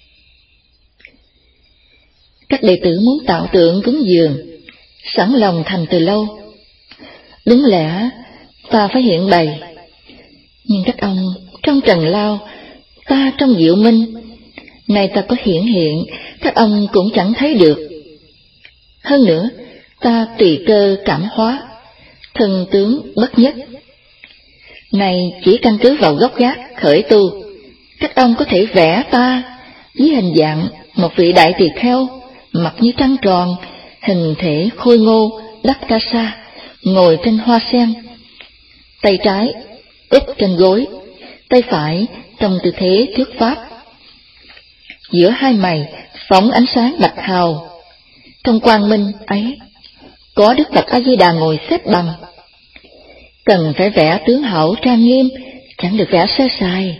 các đệ tử muốn tạo tượng cúng dường, sẵn lòng thành từ lâu. Đúng lẽ ta phải hiện bày, nhưng các ông trong trần lao, ta trong diệu minh, nay ta có hiện hiện, các ông cũng chẳng thấy được. Hơn nữa, ta tùy cơ cảm hóa, thân tướng bất nhất. Này chỉ căn cứ vào gốc gác khởi tu, các ông có thể vẽ ta với hình dạng một vị đại tỳ kheo, mặt như trăng tròn, hình thể khôi ngô, đắp ca sa, ngồi trên hoa sen, tay trái úp trên gối, tay phải trong tư thế thuyết pháp. Giữa hai mày phóng ánh sáng bạch hào, trong quang minh ấy có Đức Phật A Di Đà ngồi xếp bằng. Cần phải vẽ tướng hảo trang nghiêm, chẳng được vẽ sơ sài.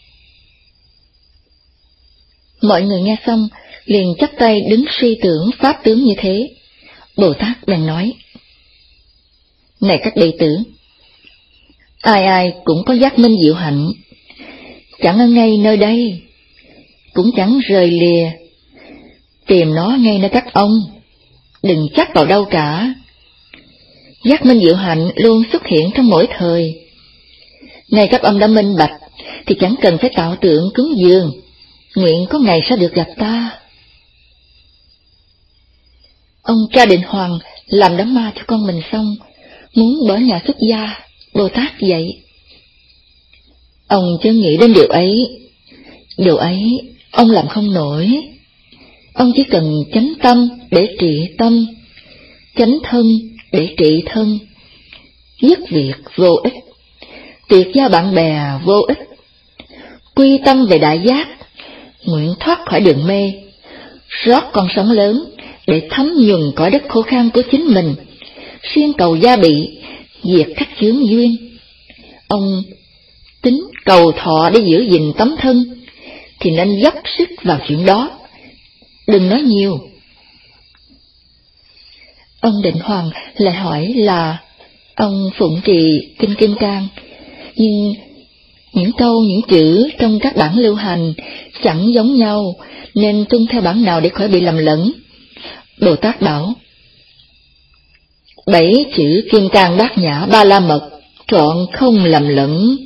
Mọi người nghe xong liền chắp tay đứng suy tưởng pháp tướng như thế. Bồ Tát bèn nói, này các đệ tử, ai ai cũng có giác minh diệu hạnh, chẳng ở ngay nơi đây, cũng chẳng rời lìa, tìm nó ngay nơi các ông, đừng chắc vào đâu cả. Giác minh diệu hạnh luôn xuất hiện trong mỗi thời. Này các ông đã minh bạch, thì chẳng cần phải tạo tượng cúng dường, nguyện có ngày sẽ được gặp ta. Ông cha Định Hoàng làm đám ma cho con mình xong, muốn bỏ nhà xuất gia. Bồ Tát dạy, ông chưa nghĩ đến điều ấy, điều ấy ông làm không nổi. Ông chỉ cần chánh tâm để trị tâm, chánh thân để trị thân, dứt việc vô ích, tuyệt giao bạn bè vô ích, quy tâm về đại giác, nguyện thoát khỏi đường mê, rót con sóng lớn, để thấm nhuần cõi đất khô khan của chính mình, xuyên cầu gia bị, diệt các chướng duyên. Ông tính cầu thọ để giữ gìn tấm thân, thì nên dốc sức vào chuyện đó, đừng nói nhiều. Ông Định Hoàng lại hỏi là ông phụng trì Kinh Kim Cang, nhưng những câu, những chữ trong các bản lưu hành chẳng giống nhau, nên tuân theo bản nào để khỏi bị lầm lẫn. Bồ Tát bảo, bảy chữ Kim Cang Bát Nhã Ba La Mật trọn không lầm lẫn.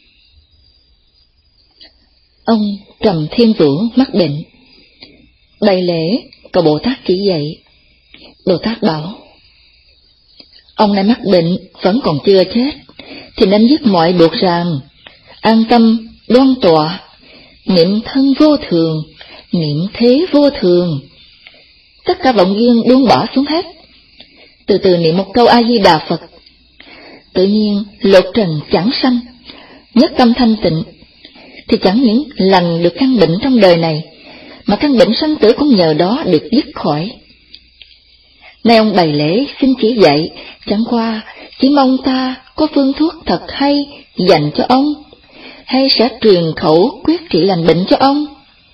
Ông Trầm Thiên Vũ mắc bệnh, bày lễ cầu Bồ Tát chỉ dạy. Bồ Tát bảo, ông này mắc bệnh vẫn còn chưa chết, thì nên dứt mọi buộc ràng, an tâm đoan tọa, niệm thân vô thường, niệm thế vô thường, tất cả vọng duyên buông bỏ xuống hết, từ từ niệm một câu A Di Đà Phật, tự nhiên lột trần chẳng sanh, nhất tâm thanh tịnh, thì chẳng những lành được căn bệnh trong đời này, mà căn bệnh sanh tử cũng nhờ đó được dứt khỏi. Nay ông bày lễ xin chỉ dạy, chẳng qua chỉ mong ta có phương thuốc thật hay dành cho ông, hay sẽ truyền khẩu quyết trị lành bệnh cho ông.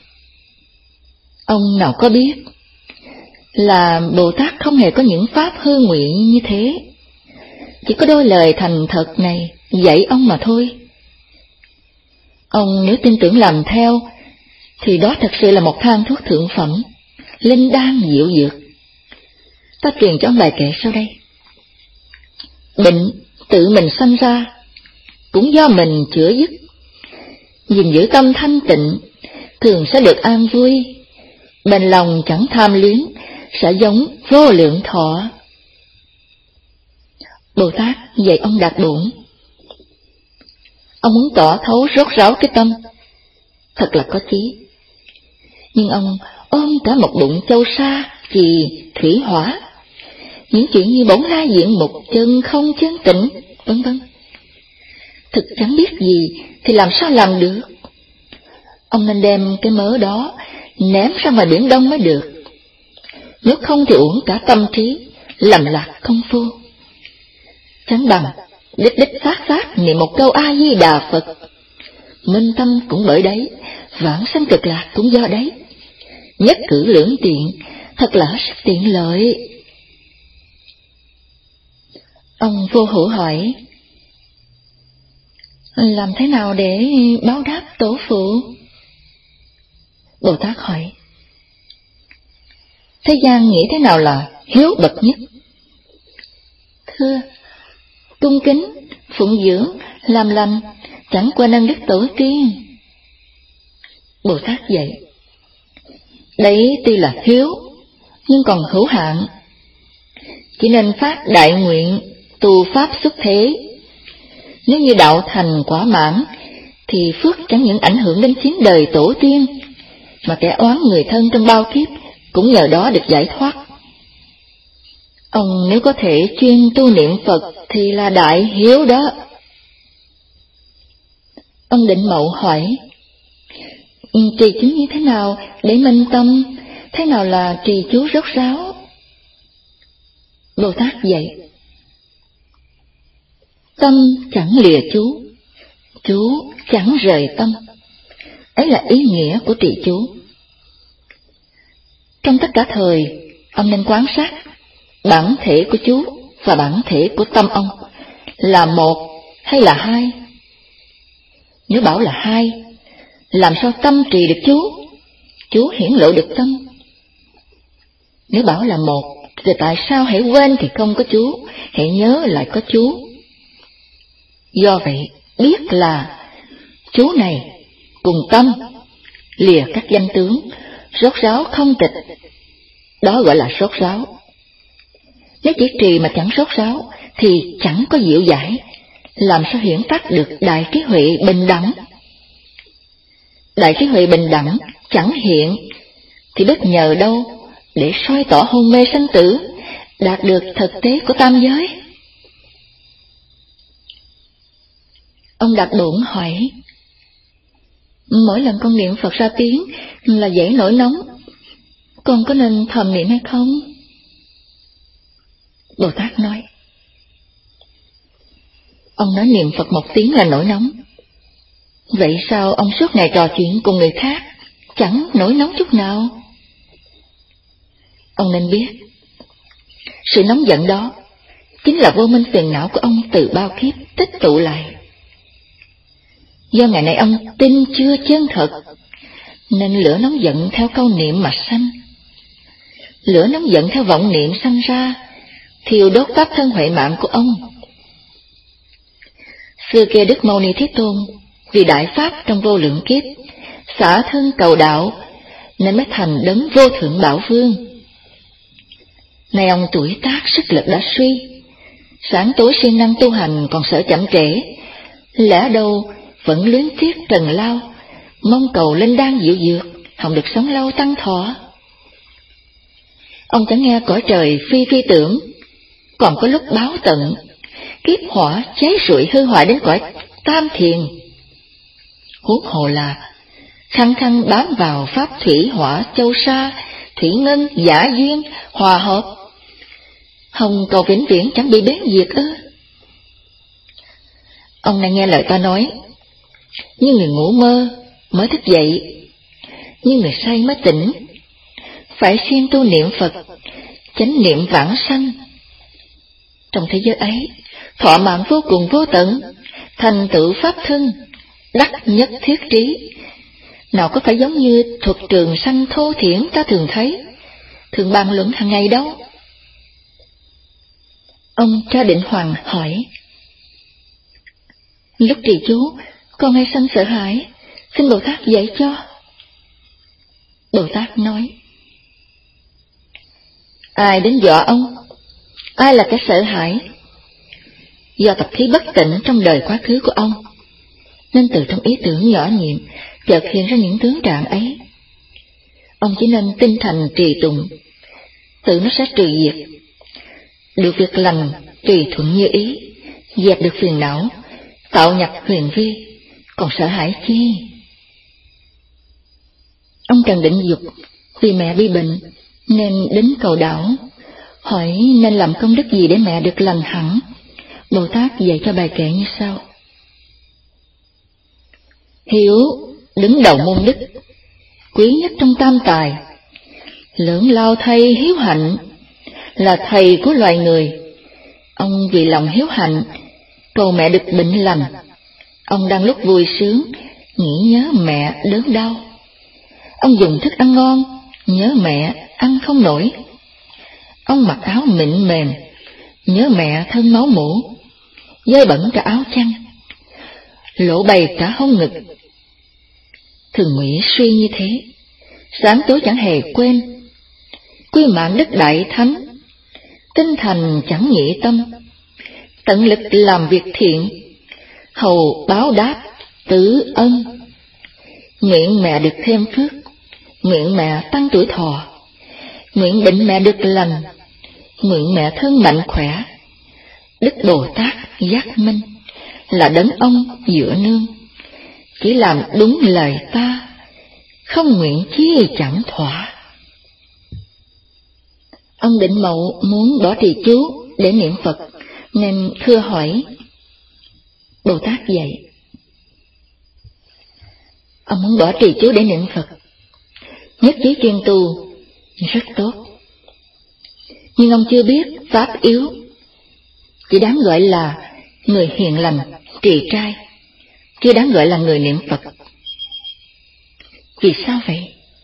Ông nào có biết là Bồ Tát không hề có những pháp hư nguyện như thế, chỉ có đôi lời thành thật này dạy ông mà thôi. Ông nếu tin tưởng làm theo, thì đó thật sự là một thang thuốc thượng phẩm, linh đan diệu dược. Ta truyền cho ông bài kệ sau đây. Bệnh tự mình sanh ra, cũng do mình chữa dứt. Gìn giữ tâm thanh tịnh, thường sẽ được an vui. Bền lòng chẳng tham luyến, sẽ giống vô lượng thọ. Bồ Tát dạy ông đạt bổn. Ông muốn tỏ thấu rốt ráo cái tâm, thật là có chí. Nhưng ông ôm cả một bụng châu sa, trì, thủy hỏa, những chuyện như bổn lai diện mục, chân không chân tịnh, vân vân. Thực chẳng biết gì thì làm sao làm được. Ông nên đem cái mớ đó ném ra ngoài biển Đông mới được. Nếu không thì uổng cả tâm trí, lầm lạc công phu. Chẳng bằng đích đích phát phát niệm một câu A Di Đà Phật, minh tâm cũng bởi đấy, vãng sanh cực lạc cũng do đấy. Nhất cử lưỡng tiện, thật là rất tiện lợi. Ông Vô Hữu hỏi, làm thế nào để báo đáp tổ phụ? Bồ Tát hỏi, thế gian nghĩ thế nào là hiếu bậc nhất? Thưa, cung kính, phụng dưỡng, làm lành, chẳng quên ân đức tổ tiên. Bồ Tát dạy, đấy tuy là hiếu, nhưng còn hữu hạn. Chỉ nên phát đại nguyện, tu pháp xuất thế. Nếu như đạo thành quả mãn, thì phước chẳng những ảnh hưởng đến chín đời tổ tiên, mà kẻ oán người thân trong bao kiếp cũng nhờ đó được giải thoát. Ông nếu có thể chuyên tu niệm Phật thì là đại hiếu đó. Ông Định Mậu hỏi, trì chú như thế nào để minh tâm, thế nào là trì chú rốt ráo? Bồ Tát dạy, tâm chẳng lìa chú, chú chẳng rời tâm. Ấy là ý nghĩa của trì chú. Trong tất cả thời, ông nên quan sát bản thể của chú và bản thể của tâm ông là một hay là hai. Nếu bảo là hai, làm sao tâm trì được chú, chú hiển lộ được tâm? Nếu bảo là một, thì tại sao hãy quên thì không có chú, hãy nhớ lại có chú? Do vậy, biết là chú này cùng tâm, lìa các danh tướng, rốt ráo không tịch, đó gọi là rốt ráo. Nếu chỉ trì mà chẳng rốt ráo, thì chẳng có diệu giải, làm sao hiển phát được đại trí huệ bình đẳng? Đại trí huệ bình đẳng chẳng hiện, thì biết nhờ đâu để soi tỏ hôn mê sanh tử, đạt được thực tế của tam giới? Ông Đạt Bổn hỏi, mỗi lần con niệm Phật ra tiếng là dậy nổi nóng, con có nên thầm niệm hay không? Bồ Tát nói, ông nói niệm Phật một tiếng là nổi nóng. Vậy sao ông suốt ngày trò chuyện cùng người khác, chẳng nổi nóng chút nào? Ông nên biết, sự nóng giận đó chính là vô minh phiền não của ông từ bao kiếp tích tụ lại. Do ngày nay ông tin chưa chân thật, nên lửa nóng giận theo câu niệm mà sanh. Lửa nóng giận theo vọng niệm sanh ra, thiêu đốt pháp thân huệ mạng của ông. Xưa kia Đức Mâu Ni Thế Tôn vì đại pháp trong vô lượng kiếp, xả thân cầu đạo, nên mới thành đấng vô thượng bảo vương. Nay ông tuổi tác sức lực đã suy, sáng tối siêng năng tu hành còn sợ chậm trễ, lẽ đâu vẫn luyến tiếc trần lao, mong cầu linh đan diệu dược, hòng được sống lâu tăng thọ. Ông chẳng nghe cõi trời phi phi tưởng, còn có lúc báo tận, kiếp hỏa cháy rụi hư hoại đến cõi tam thiền. Huống hồ là khăng khăng bám vào pháp thủy hỏa châu sa, thủy ngân giả duyên hòa hợp, hồng cầu vĩnh viễn chẳng bị bén diệt ư? Ông này nghe lời ta nói, như người ngủ mơ mới thức dậy, như người say mới tỉnh, phải siêng tu niệm Phật, chánh niệm vãng sanh. Trong thế giới ấy, thọ mạng vô cùng vô tận, thành tựu pháp thân, đắc nhất thiết trí, nào có phải giống như thuật trường sanh thô thiển ta thường thấy, thường bàn luận hàng ngày đâu. Ông Tra Định Hoàng hỏi, lúc trì chú, con hay sanh sợ hãi, xin Bồ Tát dạy cho. Bồ Tát nói, ai đến dọa ông? Ai là kẻ sợ hãi? Do tập khí bất tịnh trong đời quá khứ của ông, nên từ trong ý tưởng nhỏ nhiệm chợt hiện ra những tướng trạng ấy. Ông chỉ nên tinh thành trì tụng, tự nó sẽ trừ diệt, được việc lành tùy thuận như ý, dẹp được phiền não, tạo nhập huyền vi, còn sợ hãi chi? Ông Trần Định Dục vì mẹ bị bệnh nên đến cầu đảo, hỏi nên làm công đức gì để mẹ được lành hẳn. Bồ Tát dạy cho bài kệ như sau: Hiếu đứng đầu môn đức, quý nhất trong tam tài, lớn lao thầy hiếu hạnh, là thầy của loài người. Ông vì lòng hiếu hạnh cầu mẹ được bệnh lành. Ông đang lúc vui sướng nghĩ nhớ mẹ đớn đau. Ông dùng thức ăn ngon nhớ mẹ ăn không nổi. Ông mặc áo mịn mềm nhớ mẹ thân máu mủ, dơi bẩn cả áo chăn, lộ bày cả hông ngực. Thường nghĩ suy như thế, sáng tối chẳng hề quên, quy mạng đức đại thánh, tinh thành chẳng nhị tâm, tận lực làm việc thiện, hầu báo đáp tử ân. Nguyện mẹ được thêm phước, nguyện mẹ tăng tuổi thọ, nguyện bệnh mẹ được lành, nguyện mẹ thân mạnh khỏe. Đức Bồ Tát giác minh là đấng ông dựa nương, chỉ làm đúng lời ta, không nguyện chi chẳng thỏa. Ông Định Mậu muốn bỏ trì chú để niệm Phật, nên thưa hỏi. Bồ Tát dạy: Ông muốn bỏ trì chú để niệm Phật, nhất trí chuyên tu, rất tốt. Nhưng ông chưa biết pháp yếu, chỉ đáng gọi là người hiền lành, trì trai, chưa đáng gọi là người niệm Phật. Vì sao vậy?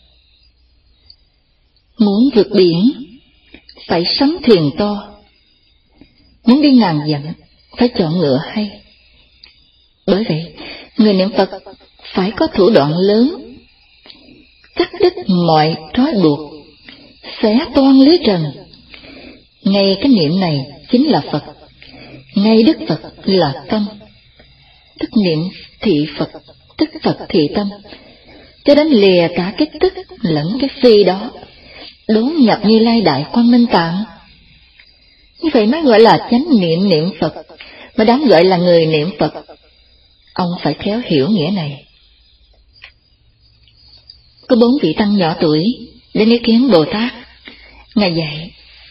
Muốn vượt biển, phải sắm thuyền to. Muốn đi ngàn dặm, phải chọn ngựa hay. Bởi vậy, người niệm Phật phải có thủ đoạn lớn, cắt đứt mọi trói buộc, xé toan lưới trần. Ngay cái niệm này chính là Phật, ngay Đức Phật là tâm. Tức niệm thị Phật, tức Phật thị tâm, cho đến lìa cả cái tức lẫn cái phi đó, đốn nhập Như Lai Đại Quang Minh Tạng. Như vậy mới gọi là chánh niệm niệm Phật, mới đáng gọi là người niệm Phật. Ông phải khéo hiểu nghĩa này. Có bốn vị tăng nhỏ tuổi đến ý kiến Bồ Tát. Ngài dạy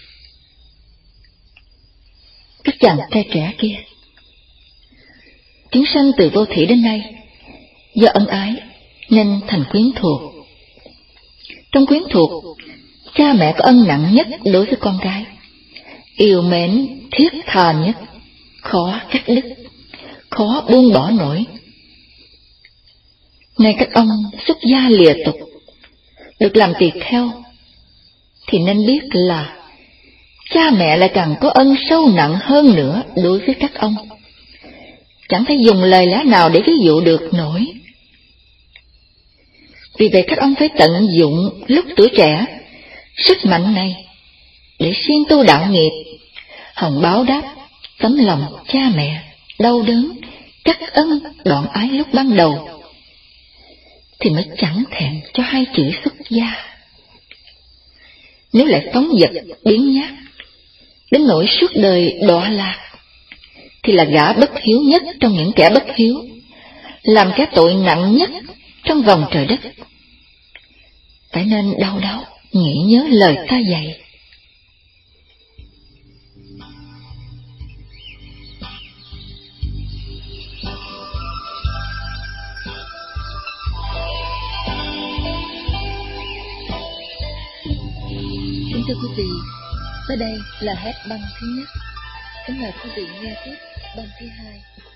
các chàng trai trẻ kia: chúng sanh từ vô thủy đến nay, do ân ái nên thành quyến thuộc. Trong quyến thuộc, cha mẹ có ân nặng nhất đối với con gái, yêu mến thiết tha nhất, khó cắt đứt, khó buông bỏ nổi. Nay các ông xuất gia lìa tục, được làm tỳ kheo, thì nên biết là cha mẹ lại càng có ân sâu nặng hơn nữa đối với các ông. Chẳng thể dùng lời lẽ nào để ví dụ được nổi. Vì vậy các ông phải tận dụng lúc tuổi trẻ sức mạnh này để siêng tu đạo nghiệp, hòng báo đáp tấm lòng cha mẹ đau đớn cắt ân đoạn ái lúc ban đầu, thì mới chẳng thẹn cho hai chữ xuất gia. Nếu lại phóng dật biến nhát đến nỗi suốt đời đọa lạc, thì là gã bất hiếu nhất trong những kẻ bất hiếu, làm cái tội nặng nhất trong vòng trời đất. Phải nên đau đáu nghĩ nhớ lời ta dạy. Kính thưa quý vị, tới đây là hết băng thứ nhất. Kính mời quý vị nghe tiếp băng thứ hai.